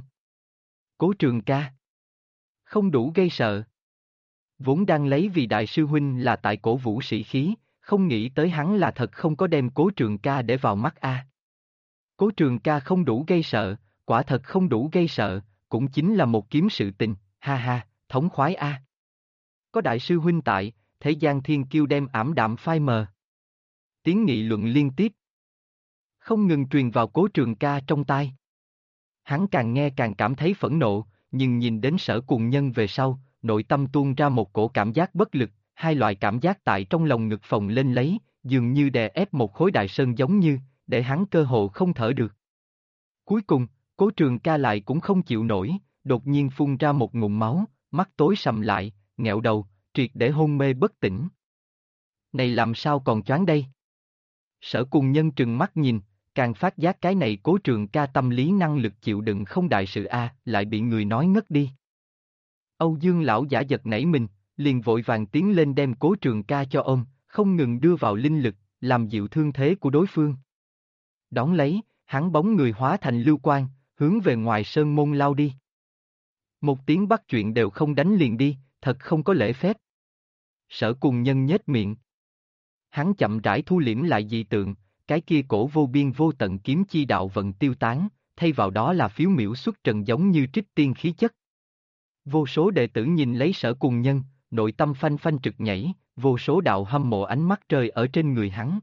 Cố Trường Ca không đủ gây sợ. Vốn đang lấy vì đại sư huynh là tại cổ vũ sĩ khí, không nghĩ tới hắn là thật không có đem Cố Trường Ca để vào mắt a. Cố Trường Ca không đủ gây sợ, quả thật không đủ gây sợ, cũng chính là một kiếm sự tình, ha ha, thống khoái a. Có đại sư huynh tại, thế gian thiên kiêu đem ảm đạm phai mờ. Tiếng nghị luận liên tiếp không ngừng truyền vào Cố Trường Ca trong tai. Hắn càng nghe càng cảm thấy phẫn nộ, nhưng nhìn đến Sở Cuồng Nhân về sau, nội tâm tuôn ra một cổ cảm giác bất lực, hai loại cảm giác tại trong lòng ngực phồng lên lấy, dường như đè ép một khối đại sơn giống như, để hắn cơ hồ không thở được. Cuối cùng, Cố Trường Ca lại cũng không chịu nổi, đột nhiên phun ra một ngụm máu, mắt tối sầm lại, nghẹo đầu, triệt để hôn mê bất tỉnh. Này làm sao còn choáng đây? Sở Cùng Nhân trừng mắt nhìn, càng phát giác cái này Cố Trường Ca tâm lý năng lực chịu đựng không đại sự lại bị người nói ngất đi. Âu Dương lão giả giật nảy mình, liền vội vàng tiến lên đem Cố Trường Ca cho ôm, không ngừng đưa vào linh lực, làm dịu thương thế của đối phương. Đón lấy, hắn bóng người hóa thành lưu quang, hướng về ngoài sơn môn lao đi. Một tiếng bắt chuyện đều không đánh liền đi, thật không có lễ phép. Sở Cùng Nhân nhếch miệng. Hắn chậm rãi thu liễm lại dị tượng, cái kia cổ vô biên vô tận kiếm chi đạo vận tiêu tán, thay vào đó là phiếu miểu xuất trần giống như trích tiên khí chất. Vô số đệ tử nhìn lấy Sở Cùng Nhân, nội tâm phanh phanh trực nhảy, vô số đạo hâm mộ ánh mắt rơi ở trên người hắn.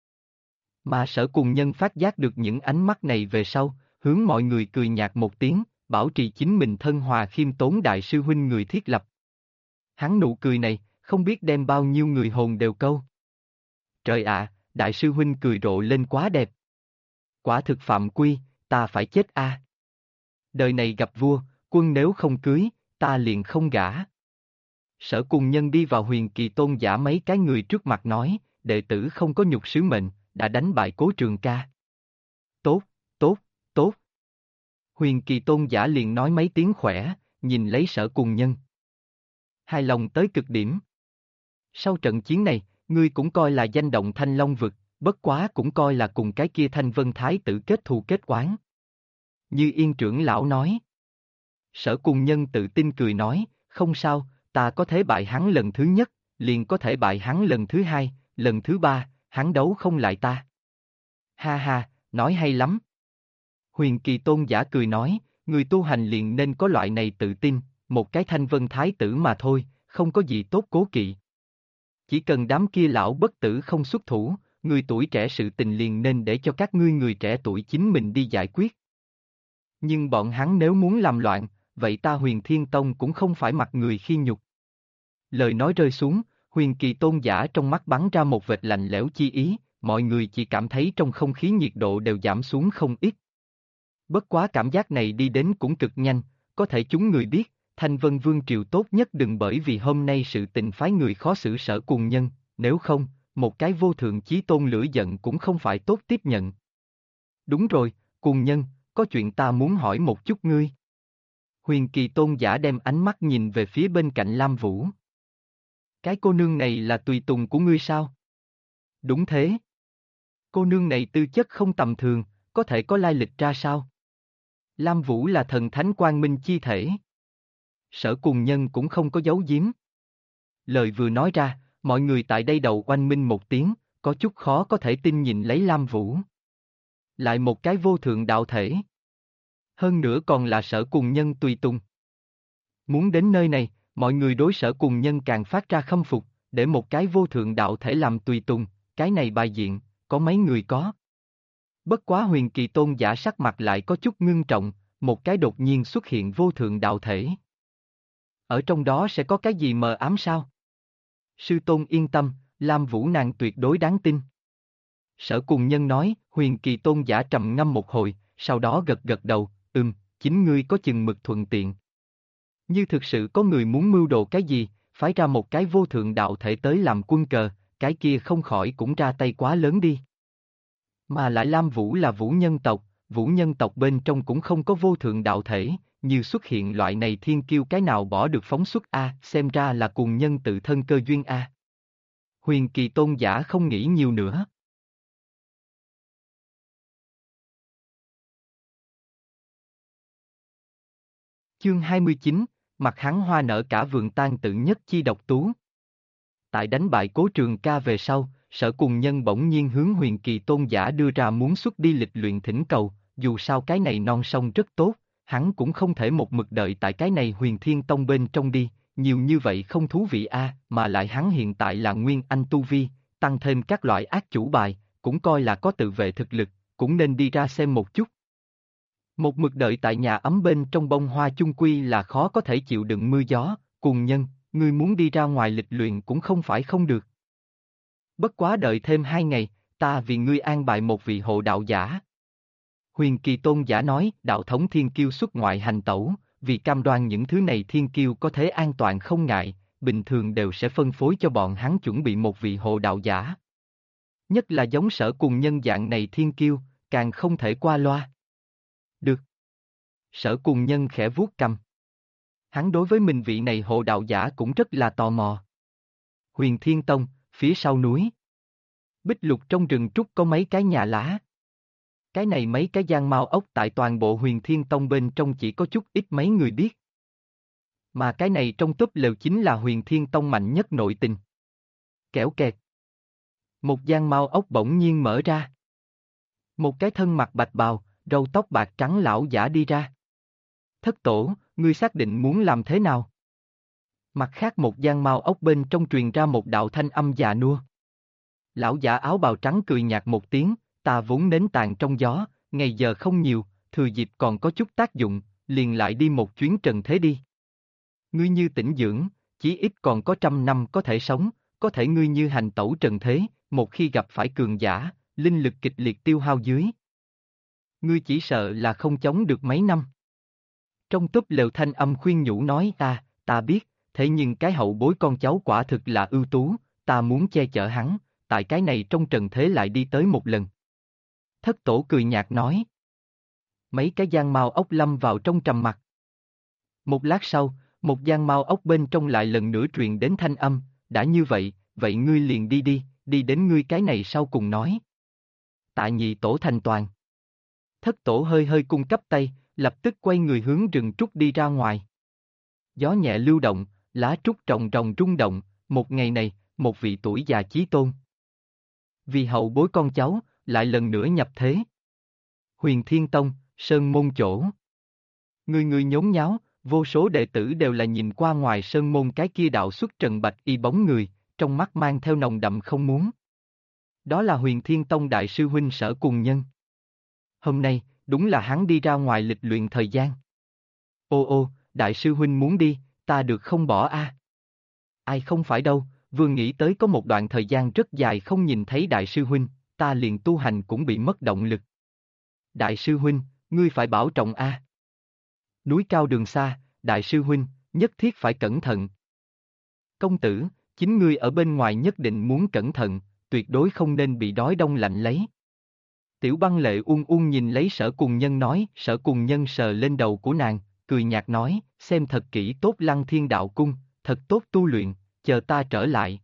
Mà Sở Cùng Nhân phát giác được những ánh mắt này về sau, hướng mọi người cười nhạt một tiếng, bảo trì chính mình thân hòa khiêm tốn đại sư huynh người thiết lập. Hắn nụ cười này, không biết đem bao nhiêu người hồn đều câu. Trời ạ, đại sư huynh cười rộ lên quá đẹp. Quả thực phạm quy, ta phải chết Đời này gặp vua, quân nếu không cưới, ta liền không gả. Sở Cùng Nhân đi vào Huyền Kỳ Tôn giả mấy cái người trước mặt nói, đệ tử không có nhục sứ mệnh, đã đánh bại Cố Trường Ca. Tốt, tốt, tốt. Huyền Kỳ Tôn giả liền nói mấy tiếng khỏe, nhìn lấy Sở Cùng Nhân. Hài lòng tới cực điểm. Sau trận chiến này, ngươi cũng coi là danh động Thanh Long vực, bất quá cũng coi là cùng cái kia Thanh Vân Thái tử kết thù kết oán. Như Yên trưởng lão nói. Sở Cùng Nhân tự tin cười nói, không sao, ta có thể bại hắn lần thứ nhất, liền có thể bại hắn lần thứ hai, lần thứ ba, hắn đấu không lại ta. Ha ha, nói hay lắm. Huyền Kỳ Tôn giả cười nói, người tu hành liền nên có loại này tự tin, một cái Thanh Vân Thái tử mà thôi, không có gì tốt cố kỵ. Chỉ cần đám kia lão bất tử không xuất thủ, người tuổi trẻ sự tình liền nên để cho các ngươi người trẻ tuổi chính mình đi giải quyết. Nhưng bọn hắn nếu muốn làm loạn, vậy ta Huyền Thiên Tông cũng không phải mặc người khi nhục. Lời nói rơi xuống, Huyền Kỳ Tôn giả trong mắt bắn ra một vệt lạnh lẽo chi ý, mọi người chỉ cảm thấy trong không khí nhiệt độ đều giảm xuống không ít. Bất quá cảm giác này đi đến cũng cực nhanh, có thể chúng người biết, Thanh Vân Vương Triều tốt nhất đừng bởi vì hôm nay sự tình phái người khó xử Sở Cùng Nhân, nếu không, một cái vô thượng chí tôn lửa giận cũng không phải tốt tiếp nhận. Đúng rồi, Cùng Nhân, có chuyện ta muốn hỏi một chút ngươi. Huyền Kỳ Tôn giả đem ánh mắt nhìn về phía bên cạnh Lam Vũ. Cái cô nương này là tùy tùng của ngươi sao? Đúng thế. Cô nương này tư chất không tầm thường, có thể có lai lịch ra sao? Lam Vũ là thần thánh quang minh chi thể. Sở Cùng Nhân cũng không có giấu giếm. Lời vừa nói ra, mọi người tại đây đầu oanh minh một tiếng, có chút khó có thể tin nhìn lấy Lam Vũ. Lại một cái vô thượng đạo thể. Hơn nữa còn là Sở Cùng Nhân tùy tùng. Muốn đến nơi này, mọi người đối Sở Cùng Nhân càng phát ra khâm phục, để một cái vô thượng đạo thể làm tùy tùng, cái này bài diện, có mấy người có. Bất quá Huyền Kỳ Tôn giả sắc mặt lại có chút ngưng trọng, một cái đột nhiên xuất hiện vô thượng đạo thể. Ở trong đó sẽ có cái gì mờ ám sao? Sư Tôn yên tâm, Lam Vũ nàng tuyệt đối đáng tin. Sở Cùng Nhân nói, Huyền Kỳ Tôn giả trầm ngâm một hồi, sau đó gật gật đầu, chính ngươi có chừng mực thuận tiện. Như thực sự có người muốn mưu đồ cái gì, phái ra một cái vô thượng đạo thể tới làm quân cờ, cái kia không khỏi cũng ra tay quá lớn đi. Mà lại Lam Vũ là Vũ nhân tộc bên trong cũng không có vô thượng đạo thể, như xuất hiện loại này thiên kiêu cái nào bỏ được phóng xuất xem ra là cùng nhân tự thân cơ duyên Huyền Kỳ Tôn giả không nghĩ nhiều nữa. Chương 29, mặt hắn hoa nở cả vườn tan tự nhất chi độc tú. Tại đánh bại Cố Trường Ca về sau, Sở Cùng Nhân bỗng nhiên hướng Huyền Kỳ Tôn giả đưa ra muốn xuất đi lịch luyện thỉnh cầu, dù sao cái này non sông rất tốt, hắn cũng không thể một mực đợi tại cái này Huyền Thiên Tông bên trong đi, nhiều như vậy không thú vị mà lại hắn hiện tại là Nguyên Anh tu vi, tăng thêm các loại ác chủ bài, cũng coi là có tự vệ thực lực, cũng nên đi ra xem một chút. Một mực đợi tại nhà ấm bên trong bông hoa chung quy là khó có thể chịu đựng mưa gió, Cùng Nhân, ngươi muốn đi ra ngoài lịch luyện cũng không phải không được. Bất quá đợi thêm 2 ngày, ta vì ngươi an bài một vị hộ đạo giả. Huyền Kỳ Tôn giả nói, đạo thống thiên kiêu xuất ngoại hành tẩu, vì cam đoan những thứ này thiên kiêu có thể an toàn không ngại, bình thường đều sẽ phân phối cho bọn hắn chuẩn bị một vị hộ đạo giả. Nhất là giống Sở Cùng Nhân dạng này thiên kiêu, càng không thể qua loa. Được. Sở Cùng Nhân khẽ vuốt cằm. Hắn đối với mình vị này hộ đạo giả cũng rất là tò mò. Huyền Thiên Tông, phía sau núi. Bích Lục trong rừng trúc có mấy cái nhà lá. Cái này mấy cái giang mao ốc tại toàn bộ Huyền Thiên Tông bên trong chỉ có chút ít mấy người biết. Mà cái này trong túp lều chính là Huyền Thiên Tông mạnh nhất nội tình. Kẻo kẹt. Một giang mao ốc bỗng nhiên mở ra. Một cái thân mặc bạch bào, râu tóc bạc trắng lão giả đi ra. Thất tổ, ngươi xác định muốn làm thế nào? Mặt khác một giang mao ốc bên trong truyền ra một đạo thanh âm già nua. Lão giả áo bào trắng cười nhạt một tiếng, ta vốn nến tàn trong gió, ngày giờ không nhiều, thừa dịp còn có chút tác dụng, liền lại đi một chuyến trần thế đi. Ngươi như tĩnh dưỡng, chí ít còn có 100 năm có thể sống, có thể ngươi như hành tẩu trần thế, một khi gặp phải cường giả, linh lực kịch liệt tiêu hao dưới. Ngươi chỉ sợ là không chống được mấy năm. Trong túp lều thanh âm khuyên nhủ nói ta biết, thế nhưng cái hậu bối con cháu quả thực là ưu tú, ta muốn che chở hắn, tại cái này trong trần thế lại đi tới một lần. Thất tổ cười nhạt nói. Mấy cái giang mao ốc lâm vào trong trầm mặc. Một lát sau, một giang mao ốc bên trong lại lần nữa truyền đến thanh âm, đã như vậy, vậy ngươi liền đi, đi đến ngươi cái này sau cùng nói. Tạ nhị tổ thành toàn. Thất tổ hơi hơi cung cấp tay, lập tức quay người hướng rừng trúc đi ra ngoài. Gió nhẹ lưu động, lá trúc rồng rồng rung động, một ngày này, một vị tuổi già chí tôn. Vì hậu bối con cháu, lại lần nữa nhập thế. Huyền Thiên Tông, Sơn Môn chỗ. Người nhốn nháo, vô số đệ tử đều là nhìn qua ngoài Sơn Môn cái kia đạo xuất trần bạch y bóng người, trong mắt mang theo nồng đậm không muốn. Đó là Huyền Thiên Tông đại sư huynh Sở Cùng Nhân. Hôm nay, đúng là hắn đi ra ngoài lịch luyện thời gian. Ô, đại sư huynh muốn đi, ta được không bỏ a? Ai không phải đâu, vừa nghĩ tới có một đoạn thời gian rất dài không nhìn thấy đại sư huynh, ta liền tu hành cũng bị mất động lực. Đại sư huynh, ngươi phải bảo trọng a. Núi cao đường xa, đại sư huynh, nhất thiết phải cẩn thận. Công tử, chính ngươi ở bên ngoài nhất định muốn cẩn thận, tuyệt đối không nên bị đói đông lạnh lấy. Tiểu Băng Lệ nhìn lấy Sở Cùng Nhân nói, Sở Cùng Nhân sờ lên đầu của nàng, cười nhạt nói, xem thật kỹ tốt Lăng Thiên Đạo Cung, thật tốt tu luyện, chờ ta trở lại.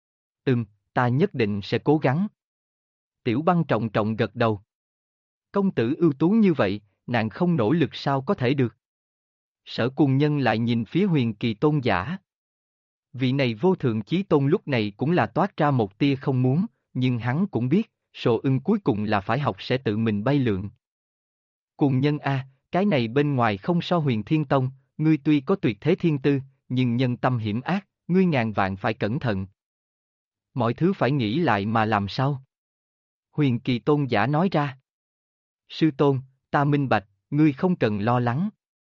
Ta nhất định sẽ cố gắng. Tiểu Băng trọng trọng gật đầu. Công tử ưu tú như vậy, nàng không nỗ lực sao có thể được. Sở Cùng Nhân lại nhìn phía Huyền Kỳ Tôn giả. Vị này vô thượng chí tôn lúc này cũng là toát ra một tia không muốn, nhưng hắn cũng biết, Sồ Ưng cuối cùng là phải học sẽ tự mình bay lượn. Cùng Nhân a, cái này bên ngoài không so Huyền Thiên Tông, ngươi tuy có tuyệt thế thiên tư, nhưng nhân tâm hiểm ác, ngươi ngàn vạn phải cẩn thận. Mọi thứ phải nghĩ lại mà làm sao? Huyền Kỳ Tôn giả nói ra. Sư tôn, ta minh bạch, ngươi không cần lo lắng.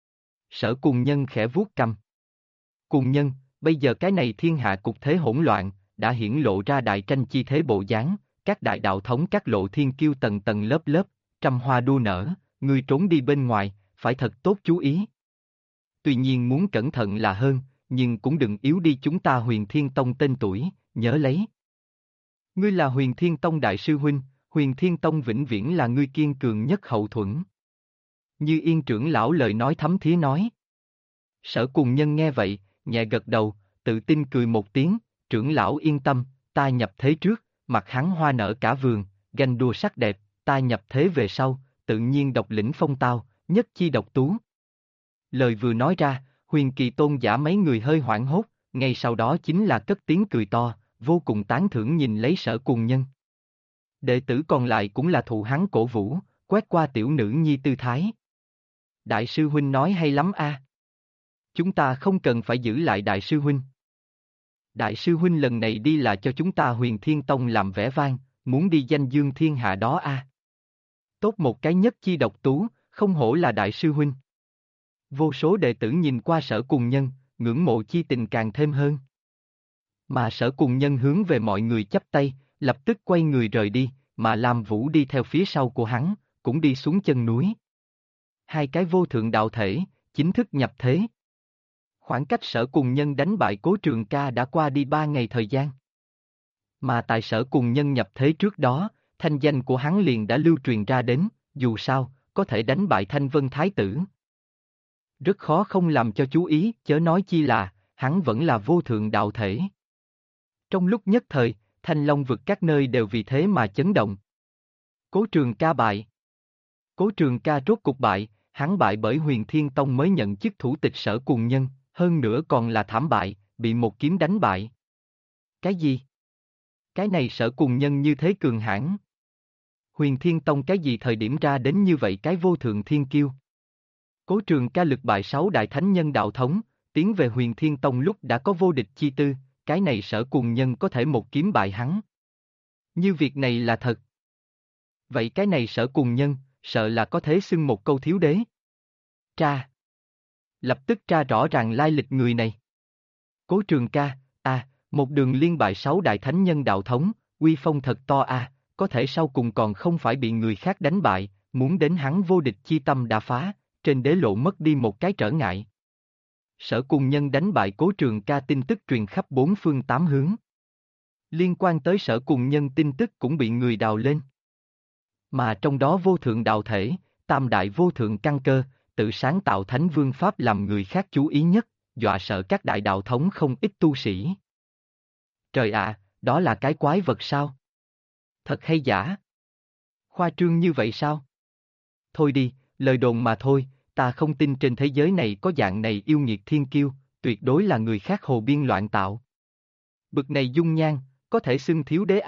Sở Cùng Nhân khẽ vuốt cằm. Cùng Nhân, bây giờ cái này thiên hạ cục thế hỗn loạn, đã hiển lộ ra đại tranh chi thế bộ dáng, các đại đạo thống các lộ thiên kiêu tầng tầng lớp lớp, trăm hoa đua nở, ngươi trốn đi bên ngoài, phải thật tốt chú ý. Tuy nhiên muốn cẩn thận là hơn, nhưng cũng đừng yếu đi chúng ta Huyền Thiên Tông tên tuổi, nhớ lấy. Ngươi là Huyền Thiên Tông đại sư huynh, Huyền Thiên Tông vĩnh viễn là ngươi kiên cường nhất hậu thuẫn. Như Yên trưởng lão lời nói thấm thía nói. Sở Cùng Nhân nghe vậy, nhẹ gật đầu, tự tin cười một tiếng, trưởng lão yên tâm, ta nhập thế trước, mặt hắn hoa nở cả vườn, ganh đua sắc đẹp, ta nhập thế về sau, tự nhiên độc lĩnh phong tao, nhất chi độc tú. Lời vừa nói ra, Huyền Kỳ Tôn giả mấy người hơi hoảng hốt, ngay sau đó chính là cất tiếng cười to, vô cùng tán thưởng nhìn lấy Sở Cùng Nhân. Đệ tử còn lại cũng là thụ hắn cổ vũ, quét qua tiểu nữ nhi tư thái. Đại sư huynh nói hay lắm a. Chúng ta không cần phải giữ lại đại sư huynh. Đại sư huynh lần này đi là cho chúng ta Huyền Thiên Tông làm vẻ vang, muốn đi danh dương thiên hạ đó a. Tốt một cái nhất chi độc tú, không hổ là đại sư huynh. Vô số đệ tử nhìn qua Sở Cùng Nhân, ngưỡng mộ chi tình càng thêm hơn. Mà Sở Cùng Nhân hướng về mọi người chắp tay, lập tức quay người rời đi, mà Lam Vũ đi theo phía sau của hắn, cũng đi xuống chân núi. Hai cái vô thượng đạo thể, chính thức nhập thế. Khoảng cách Sở Cùng Nhân đánh bại Cố Trường Ca đã qua đi 3 ngày thời gian. Mà tại Sở Cùng Nhân nhập thế trước đó, thanh danh của hắn liền đã lưu truyền ra đến, dù sao, có thể đánh bại Thanh Vân Thái Tử. Rất khó không làm cho chú ý, chớ nói chi là, hắn vẫn là vô thượng đạo thể. Trong lúc nhất thời, Thanh Long vực các nơi đều vì thế mà chấn động. Cố Trường Ca bại. Cố Trường Ca rốt cục bại, hắn bại bởi Huyền Thiên Tông mới nhận chức thủ tịch Sở Cùng Nhân, hơn nữa còn là thảm bại, bị một kiếm đánh bại. Cái gì? Cái này Sở Cùng Nhân như thế cường hãn. Huyền Thiên Tông cái gì thời điểm ra đến như vậy cái vô thượng thiên kiêu? Cố Trường Ca lực bại 6 đại thánh nhân đạo thống, tiến về Huyền Thiên Tông lúc đã có vô địch chi tư, cái này Sở Cùng Nhân có thể một kiếm bại hắn. Như việc này là thật. Vậy cái này Sở Cùng Nhân, sợ là có thể xưng một câu thiếu đế. Tra. Lập tức tra rõ ràng lai lịch người này. Cố Trường Ca, một đường liên bại 6 đại thánh nhân đạo thống, uy phong thật to có thể sau cùng còn không phải bị người khác đánh bại, muốn đến hắn vô địch chi tâm đã phá, trên đế lộ mất đi một cái trở ngại. Sở Cùng Nhân đánh bại Cố Trường Ca tin tức truyền khắp 4 phương 8 hướng. Liên quan tới Sở Cùng Nhân tin tức cũng bị người đào lên. Mà trong đó vô thượng đạo thể, tam đại vô thượng căn cơ, tự sáng tạo thánh vương pháp làm người khác chú ý nhất, dọa sợ các đại đạo thống không ít tu sĩ. Trời ạ, đó là cái quái vật sao? Thật hay giả? Khoa trương như vậy sao? Thôi đi, lời đồn mà thôi, ta không tin trên thế giới này có dạng này yêu nghiệt thiên kiêu, tuyệt đối là người khác hồ biên loạn tạo. Bực này dung nhan, có thể xưng thiếu đế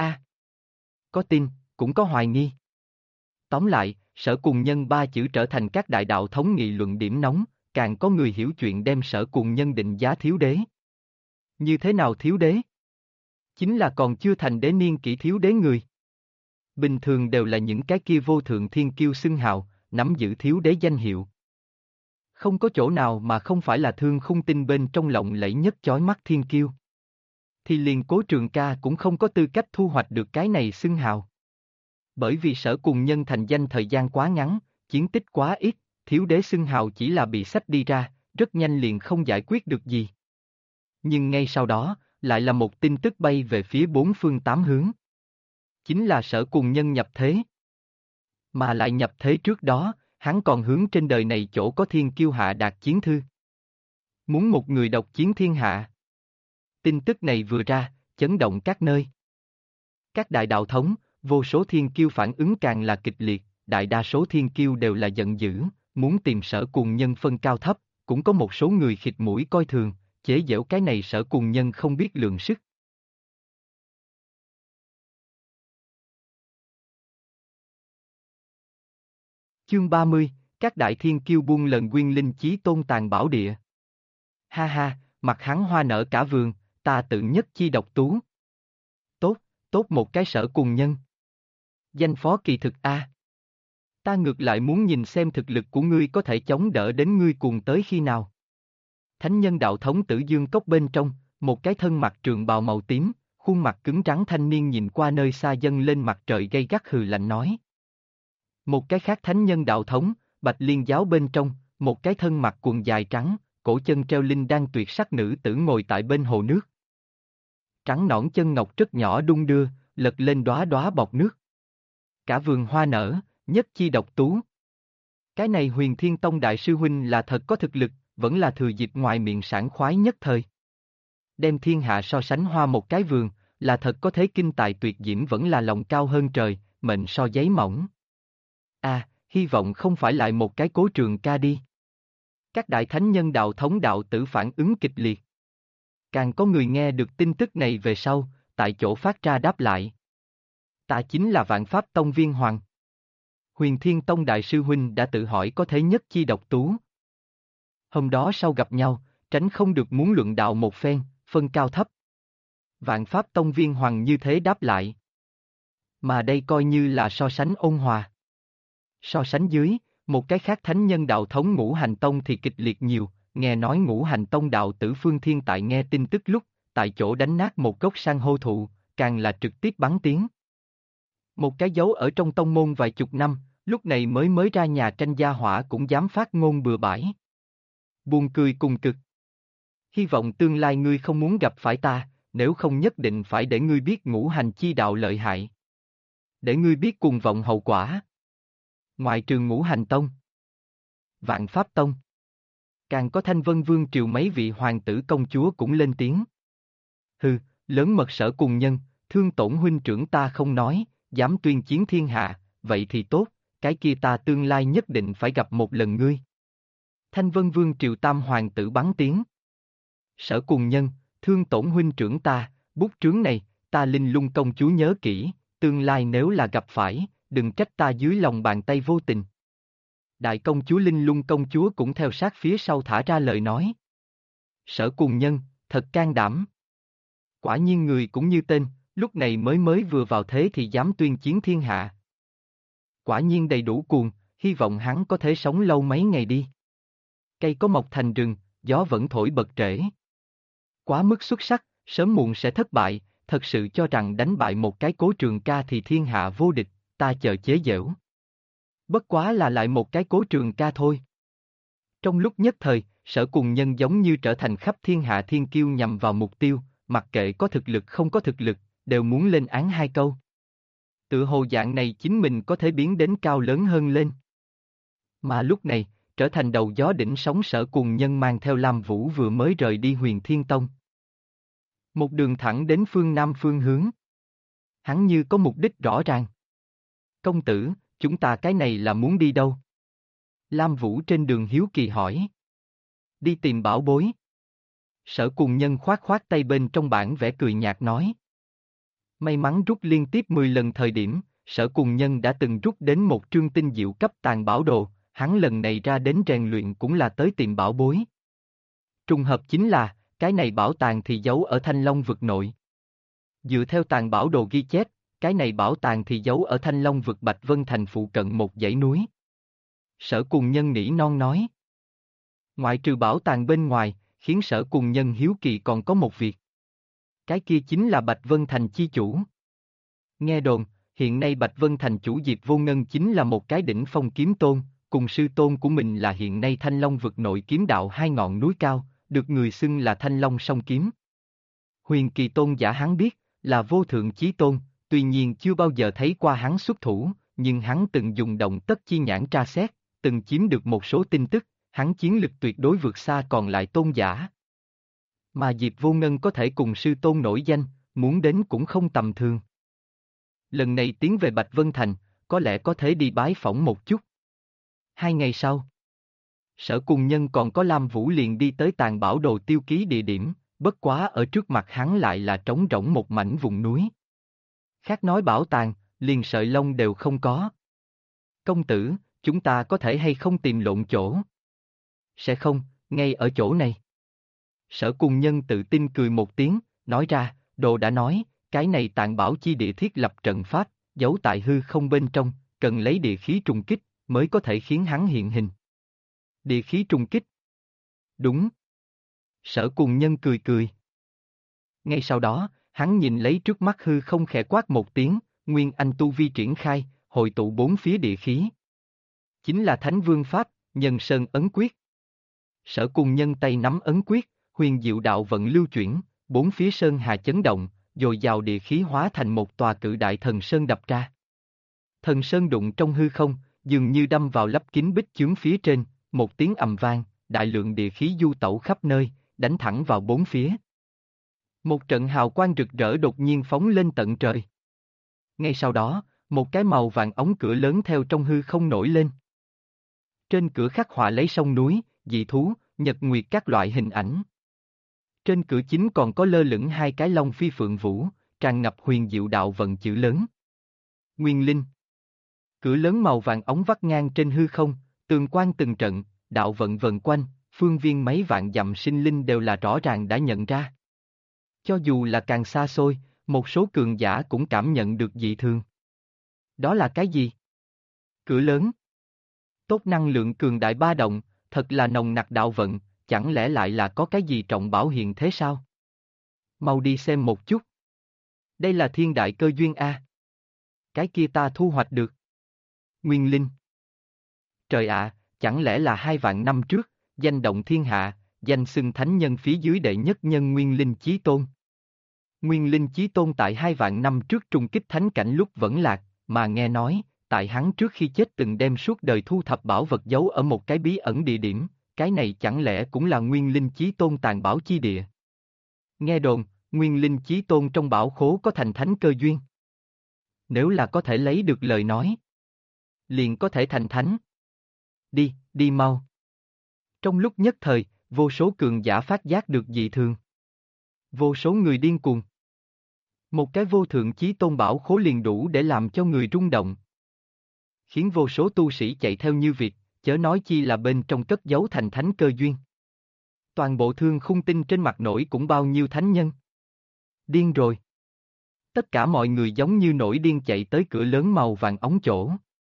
Có tin, cũng có hoài nghi. Tóm lại, Sở Cùng Nhân 3 chữ trở thành các đại đạo thống nghị luận điểm nóng, càng có người hiểu chuyện đem Sở Cùng Nhân định giá thiếu đế. Như thế nào thiếu đế? Chính là còn chưa thành đế niên kỷ thiếu đế người. Bình thường đều là những cái kia vô thượng thiên kiêu xưng hào, nắm giữ thiếu đế danh hiệu. Không có chỗ nào mà không phải là thương khung tinh bên trong lộng lẫy nhất chói mắt thiên kiêu. Thì liền Cố Trường Ca cũng không có tư cách thu hoạch được cái này xưng hào. Bởi vì Sở Cùng Nhân thành danh thời gian quá ngắn, chiến tích quá ít, thiếu đế xưng hào chỉ là bị xách đi ra, rất nhanh liền không giải quyết được gì. Nhưng ngay sau đó, lại là một tin tức bay về phía 4 phương 8 hướng. Chính là Sở Cùng Nhân nhập thế. Mà lại nhập thế trước đó, hắn còn hướng trên đời này chỗ có thiên kiêu hạ đạt chiến thư. Muốn một người độc chiến thiên hạ. Tin tức này vừa ra, chấn động các nơi. Các đại đạo thống, vô số thiên kiêu phản ứng càng là kịch liệt, đại đa số thiên kiêu đều là giận dữ, muốn tìm Sở Cùng Nhân phân cao thấp, cũng có một số người khịt mũi coi thường, chế giễu cái này Sở Cùng Nhân không biết lượng sức. Chương 30, các đại thiên kiêu buông lần Nguyên Linh Chí Tôn tàn bảo địa. Ha ha, mặt hắn hoa nở cả vườn, ta tự nhất chi độc tú. Tốt, tốt một cái Sở Cùng Nhân. Danh phó kỳ thực Ta ngược lại muốn nhìn xem thực lực của ngươi có thể chống đỡ đến ngươi cuồng tới khi nào. Thánh nhân đạo thống Tử Dương Cốc bên trong, một cái thân mặc trường bào màu tím, khuôn mặt cứng trắng thanh niên nhìn qua nơi xa dâng lên mặt trời gay gắt hừ lạnh nói. Một cái khác thánh nhân đạo thống, Bạch Liên giáo bên trong, một cái thân mặc quần dài trắng, cổ chân treo linh đang tuyệt sắc nữ tử ngồi tại bên hồ nước. Trắng nõn chân ngọc rất nhỏ đung đưa, lật lên đóa đóa bọt nước. Cả vườn hoa nở, nhất chi độc tú. Cái này Huyền Thiên Tông đại sư huynh là thật có thực lực, vẫn là thừa dịp ngoài miệng sảng khoái nhất thời. Đem thiên hạ so sánh hoa một cái vườn, là thật có thế kinh tài tuyệt diễm vẫn là lòng cao hơn trời, mệnh so giấy mỏng. Hy vọng không phải lại một cái Cố Trường Ca đi. Các đại thánh nhân đạo thống đạo tử phản ứng kịch liệt. Càng có người nghe được tin tức này về sau, tại chỗ phát ra đáp lại. Ta chính là Vạn Pháp Tông Viên Hoàng. Huyền Thiên Tông đại sư huynh đã tự hỏi có thế nhất chi độc tú. Hôm đó sau gặp nhau, tránh không được muốn luận đạo một phen, phân cao thấp. Vạn Pháp Tông Viên Hoàng như thế đáp lại. Mà đây coi như là so sánh ôn hòa. So sánh dưới, một cái khác thánh nhân đạo thống Ngũ Hành Tông thì kịch liệt nhiều, nghe nói Ngũ Hành Tông đạo tử Phương Thiên tại nghe tin tức lúc, tại chỗ đánh nát một gốc san hô thụ, càng là trực tiếp bắn tiếng. Một cái dấu ở trong tông môn vài chục năm, lúc này mới ra nhà tranh gia hỏa cũng dám phát ngôn bừa bãi. Buồn cười cùng cực. Hy vọng tương lai ngươi không muốn gặp phải ta, nếu không nhất định phải để ngươi biết ngũ hành chi đạo lợi hại. Để ngươi biết cuồng vọng hậu quả. Ngoại trừ ngũ hành tông, Vạn Pháp tông, càng có Thanh Vân Vương triều mấy vị hoàng tử công chúa cũng lên tiếng. Hừ, lớn mật Sở Cùng Nhân, thương tổn huynh trưởng ta không nói, dám tuyên chiến thiên hạ, vậy thì tốt, cái kia ta tương lai nhất định phải gặp một lần ngươi. Thanh Vân Vương triều tam hoàng tử bắn tiếng. Sở Cùng Nhân, thương tổn huynh trưởng ta, bút trướng này, ta Linh Lung công chúa nhớ kỹ, tương lai nếu là gặp phải, đừng trách ta dưới lòng bàn tay vô tình. Đại công chúa Linh Lung công chúa cũng theo sát phía sau thả ra lời nói. Sở Cùng Nhân, thật can đảm. Quả nhiên người cũng như tên, lúc này mới mới vừa vào thế thì dám tuyên chiến thiên hạ. Quả nhiên đầy đủ cuồng, hy vọng hắn có thể sống lâu mấy ngày đi. Cây có mọc thành rừng, gió vẫn thổi bật rễ. Quá mức xuất sắc, sớm muộn sẽ thất bại, thật sự cho rằng đánh bại một cái Cố Trường Ca thì thiên hạ vô địch, ta chờ chế giễu. Bất quá là lại một cái Cố Trường Ca thôi. Trong lúc nhất thời, Sở Cùng Nhân giống như trở thành khắp thiên hạ thiên kiêu nhằm vào mục tiêu, mặc kệ có thực lực không có thực lực, đều muốn lên án hai câu. Tự hồ dạng này chính mình có thể biến đến cao lớn hơn lên. Mà lúc này, trở thành đầu gió đỉnh sóng Sở Cùng Nhân mang theo Lam Vũ vừa mới rời đi Huyền Thiên Tông. Một đường thẳng đến phương Nam phương hướng. Hắn như có mục đích rõ ràng. Công tử, chúng ta cái này là muốn đi đâu? Lam Vũ trên đường hiếu kỳ hỏi. Đi tìm bảo bối. Sở Cùng Nhân khoát khoát tay bên trong bảng vẽ cười nhạt nói. May mắn rút liên tiếp 10 lần thời điểm, Sở Cùng Nhân đã từng rút đến một trương tinh diệu cấp tàng bảo đồ, hắn lần này ra đến rèn luyện cũng là tới tìm bảo bối. Trùng hợp chính là, cái này bảo tàng thì giấu ở Thanh Long vực nội. Dựa theo tàng bảo đồ ghi chép, cái này bảo tàng thì giấu ở Thanh Long vực Bạch Vân Thành phụ cận một dãy núi. Sở Cùng Nhân nỉ non nói. Ngoại trừ bảo tàng bên ngoài, khiến Sở Cùng Nhân hiếu kỳ còn có một việc. Cái kia chính là Bạch Vân Thành chi chủ. Nghe đồn, hiện nay Bạch Vân Thành chủ Diệp Vô Ngân chính là một cái đỉnh phong kiếm tôn, cùng sư tôn của mình là hiện nay Thanh Long vực nội kiếm đạo hai ngọn núi cao, được người xưng là Thanh Long song kiếm. Huyền Kỳ Tôn giả hắn biết, là vô thượng chí tôn, tuy nhiên chưa bao giờ thấy qua hắn xuất thủ, nhưng hắn từng dùng động tất chi nhãn tra xét, từng chiếm được một số tin tức, hắn chiến lực tuyệt đối vượt xa còn lại tôn giả. Mà Diệp Vô Ngân có thể cùng sư tôn nổi danh, muốn đến cũng không tầm thường. Lần này tiến về Bạch Vân Thành, có lẽ có thể đi bái phỏng một chút. 2 ngày sau, Sở Cùng Nhân còn có Lam Vũ liền đi tới tàng bảo đồ tiêu ký địa điểm, bất quá ở trước mặt hắn lại là trống rỗng một mảnh vùng núi. Khác nói bảo tàng, liền sợi lông đều không có. Công tử, chúng ta có thể hay không tìm lộn chỗ? Sẽ không, ngay ở chỗ này. Sở Cùng Nhân tự tin cười một tiếng, nói ra, đồ đã nói, cái này tàng bảo chi địa thiết lập trận pháp, giấu tại hư không bên trong, cần lấy địa khí trùng kích, mới có thể khiến hắn hiện hình. Địa khí trùng kích. Đúng. Sở Cùng Nhân cười cười. Ngay sau đó, hắn nhìn lấy trước mắt hư không khẽ quát một tiếng, Nguyên Anh tu vi triển khai, hội tụ bốn phía địa khí. Chính là Thánh Vương Pháp, Nhân Sơn ấn quyết. Sở Cùng Nhân tay nắm ấn quyết, huyền diệu đạo vận lưu chuyển, bốn phía sơn hà chấn động, dồi dào địa khí hóa thành một tòa cự đại thần sơn đập ra. Thần sơn đụng trong hư không, dường như đâm vào lấp kín bích chướng phía trên, một tiếng ầm vang, đại lượng địa khí du tẩu khắp nơi, đánh thẳng vào bốn phía. Một trận hào quang rực rỡ đột nhiên phóng lên tận trời. Ngay sau đó, một cái màu vàng ống cửa lớn theo trong hư không nổi lên. Trên cửa khắc họa lấy sông núi, dị thú, nhật nguyệt các loại hình ảnh. Trên cửa chính còn có lơ lửng hai cái long phi phượng vũ, tràn ngập huyền diệu đạo vận chữ lớn. Nguyên Linh. Cửa lớn màu vàng ống vắt ngang trên hư không, tường quan từng trận, đạo vận vần quanh, phương viên mấy vạn dặm sinh linh đều là rõ ràng đã nhận ra. Cho dù là càng xa xôi, một số cường giả cũng cảm nhận được dị thường. Đó là cái gì? Cửa lớn. Tốt năng lượng cường đại ba động, thật là nồng nặc đạo vận, chẳng lẽ lại là có cái gì trọng bảo hiện thế sao? Mau đi xem một chút. Đây là thiên đại cơ duyên a. Cái kia ta thu hoạch được. Nguyên Linh. Trời ạ, chẳng lẽ là 2 vạn năm trước, danh động thiên hạ, danh xưng thánh nhân phía dưới đệ nhất nhân Nguyên Linh Chí Tôn. Nguyên Linh Chí Tôn tại 2 vạn năm trước trùng kích thánh cảnh lúc vẫn lạc, mà nghe nói, tại hắn trước khi chết từng đem suốt đời thu thập bảo vật giấu ở một cái bí ẩn địa điểm, cái này chẳng lẽ cũng là Nguyên Linh Chí Tôn tàng bảo chi địa. Nghe đồn, Nguyên Linh Chí Tôn trong bảo khố có thành thánh cơ duyên. Nếu là có thể lấy được lời nói, liền có thể thành thánh. Đi, đi mau. Trong lúc nhất thời, vô số cường giả phát giác được dị thường. Vô số người điên cuồng. Một cái vô thượng chí tôn bảo khố liền đủ để làm cho người rung động. Khiến vô số tu sĩ chạy theo như việc, chớ nói chi là bên trong cất giấu thành thánh cơ duyên. Toàn bộ thương khung tinh trên mặt nổi cũng bao nhiêu thánh nhân. Điên rồi. Tất cả mọi người giống như nổi điên chạy tới cửa lớn màu vàng óng chỗ.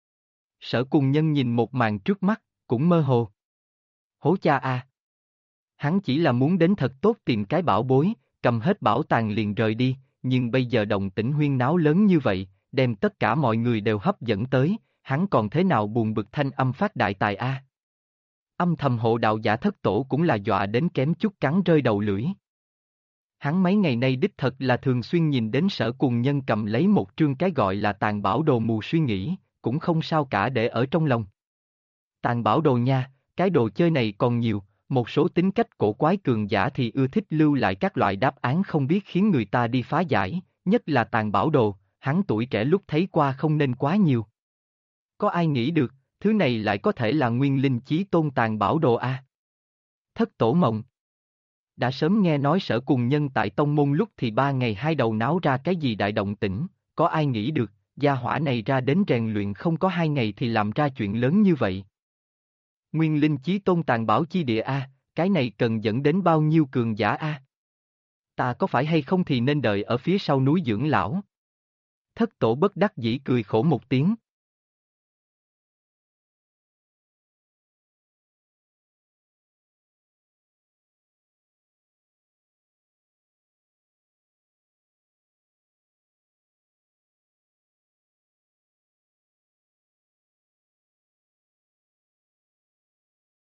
Sở Cùng Nhân nhìn một màn trước mắt, cũng mơ hồ. Hố cha a! Hắn chỉ là muốn đến thật tốt tìm cái bảo bối, cầm hết bảo tàng liền rời đi, nhưng bây giờ động tĩnh huyên náo lớn như vậy, đem tất cả mọi người đều hấp dẫn tới, hắn còn thế nào buồn bực thanh âm phát đại tài a? Âm thầm hộ đạo giả Thất Tổ cũng là dọa đến kém chút cắn rơi đầu lưỡi. Hắn mấy ngày nay đích thật là thường xuyên nhìn đến Sở Cùng Nhân cầm lấy một trương cái gọi là tàng bảo đồ mù suy nghĩ, cũng không sao cả để ở trong lòng. Tàng bảo đồ nha, cái đồ chơi này còn nhiều, một số tính cách cổ quái cường giả thì ưa thích lưu lại các loại đáp án không biết khiến người ta đi phá giải, nhất là tàng bảo đồ, hắn tuổi trẻ lúc thấy qua không nên quá nhiều. Có ai nghĩ được, thứ này lại có thể là Nguyên Linh Chí Tôn tàng bảo đồ a? Thất Tổ mộng. Đã sớm nghe nói Sở Cùng Nhân tại tông môn lúc thì 3 ngày 2 đầu náo ra cái gì đại động tĩnh, có ai nghĩ được, gia hỏa này ra đến rèn luyện không có 2 ngày thì làm ra chuyện lớn như vậy. Nguyên Linh Chí Tôn tàng bảo chi địa a, cái này cần dẫn đến bao nhiêu cường giả a? Ta có phải hay không thì nên đợi ở phía sau núi dưỡng lão. Thất Tổ bất đắc dĩ cười khổ một tiếng.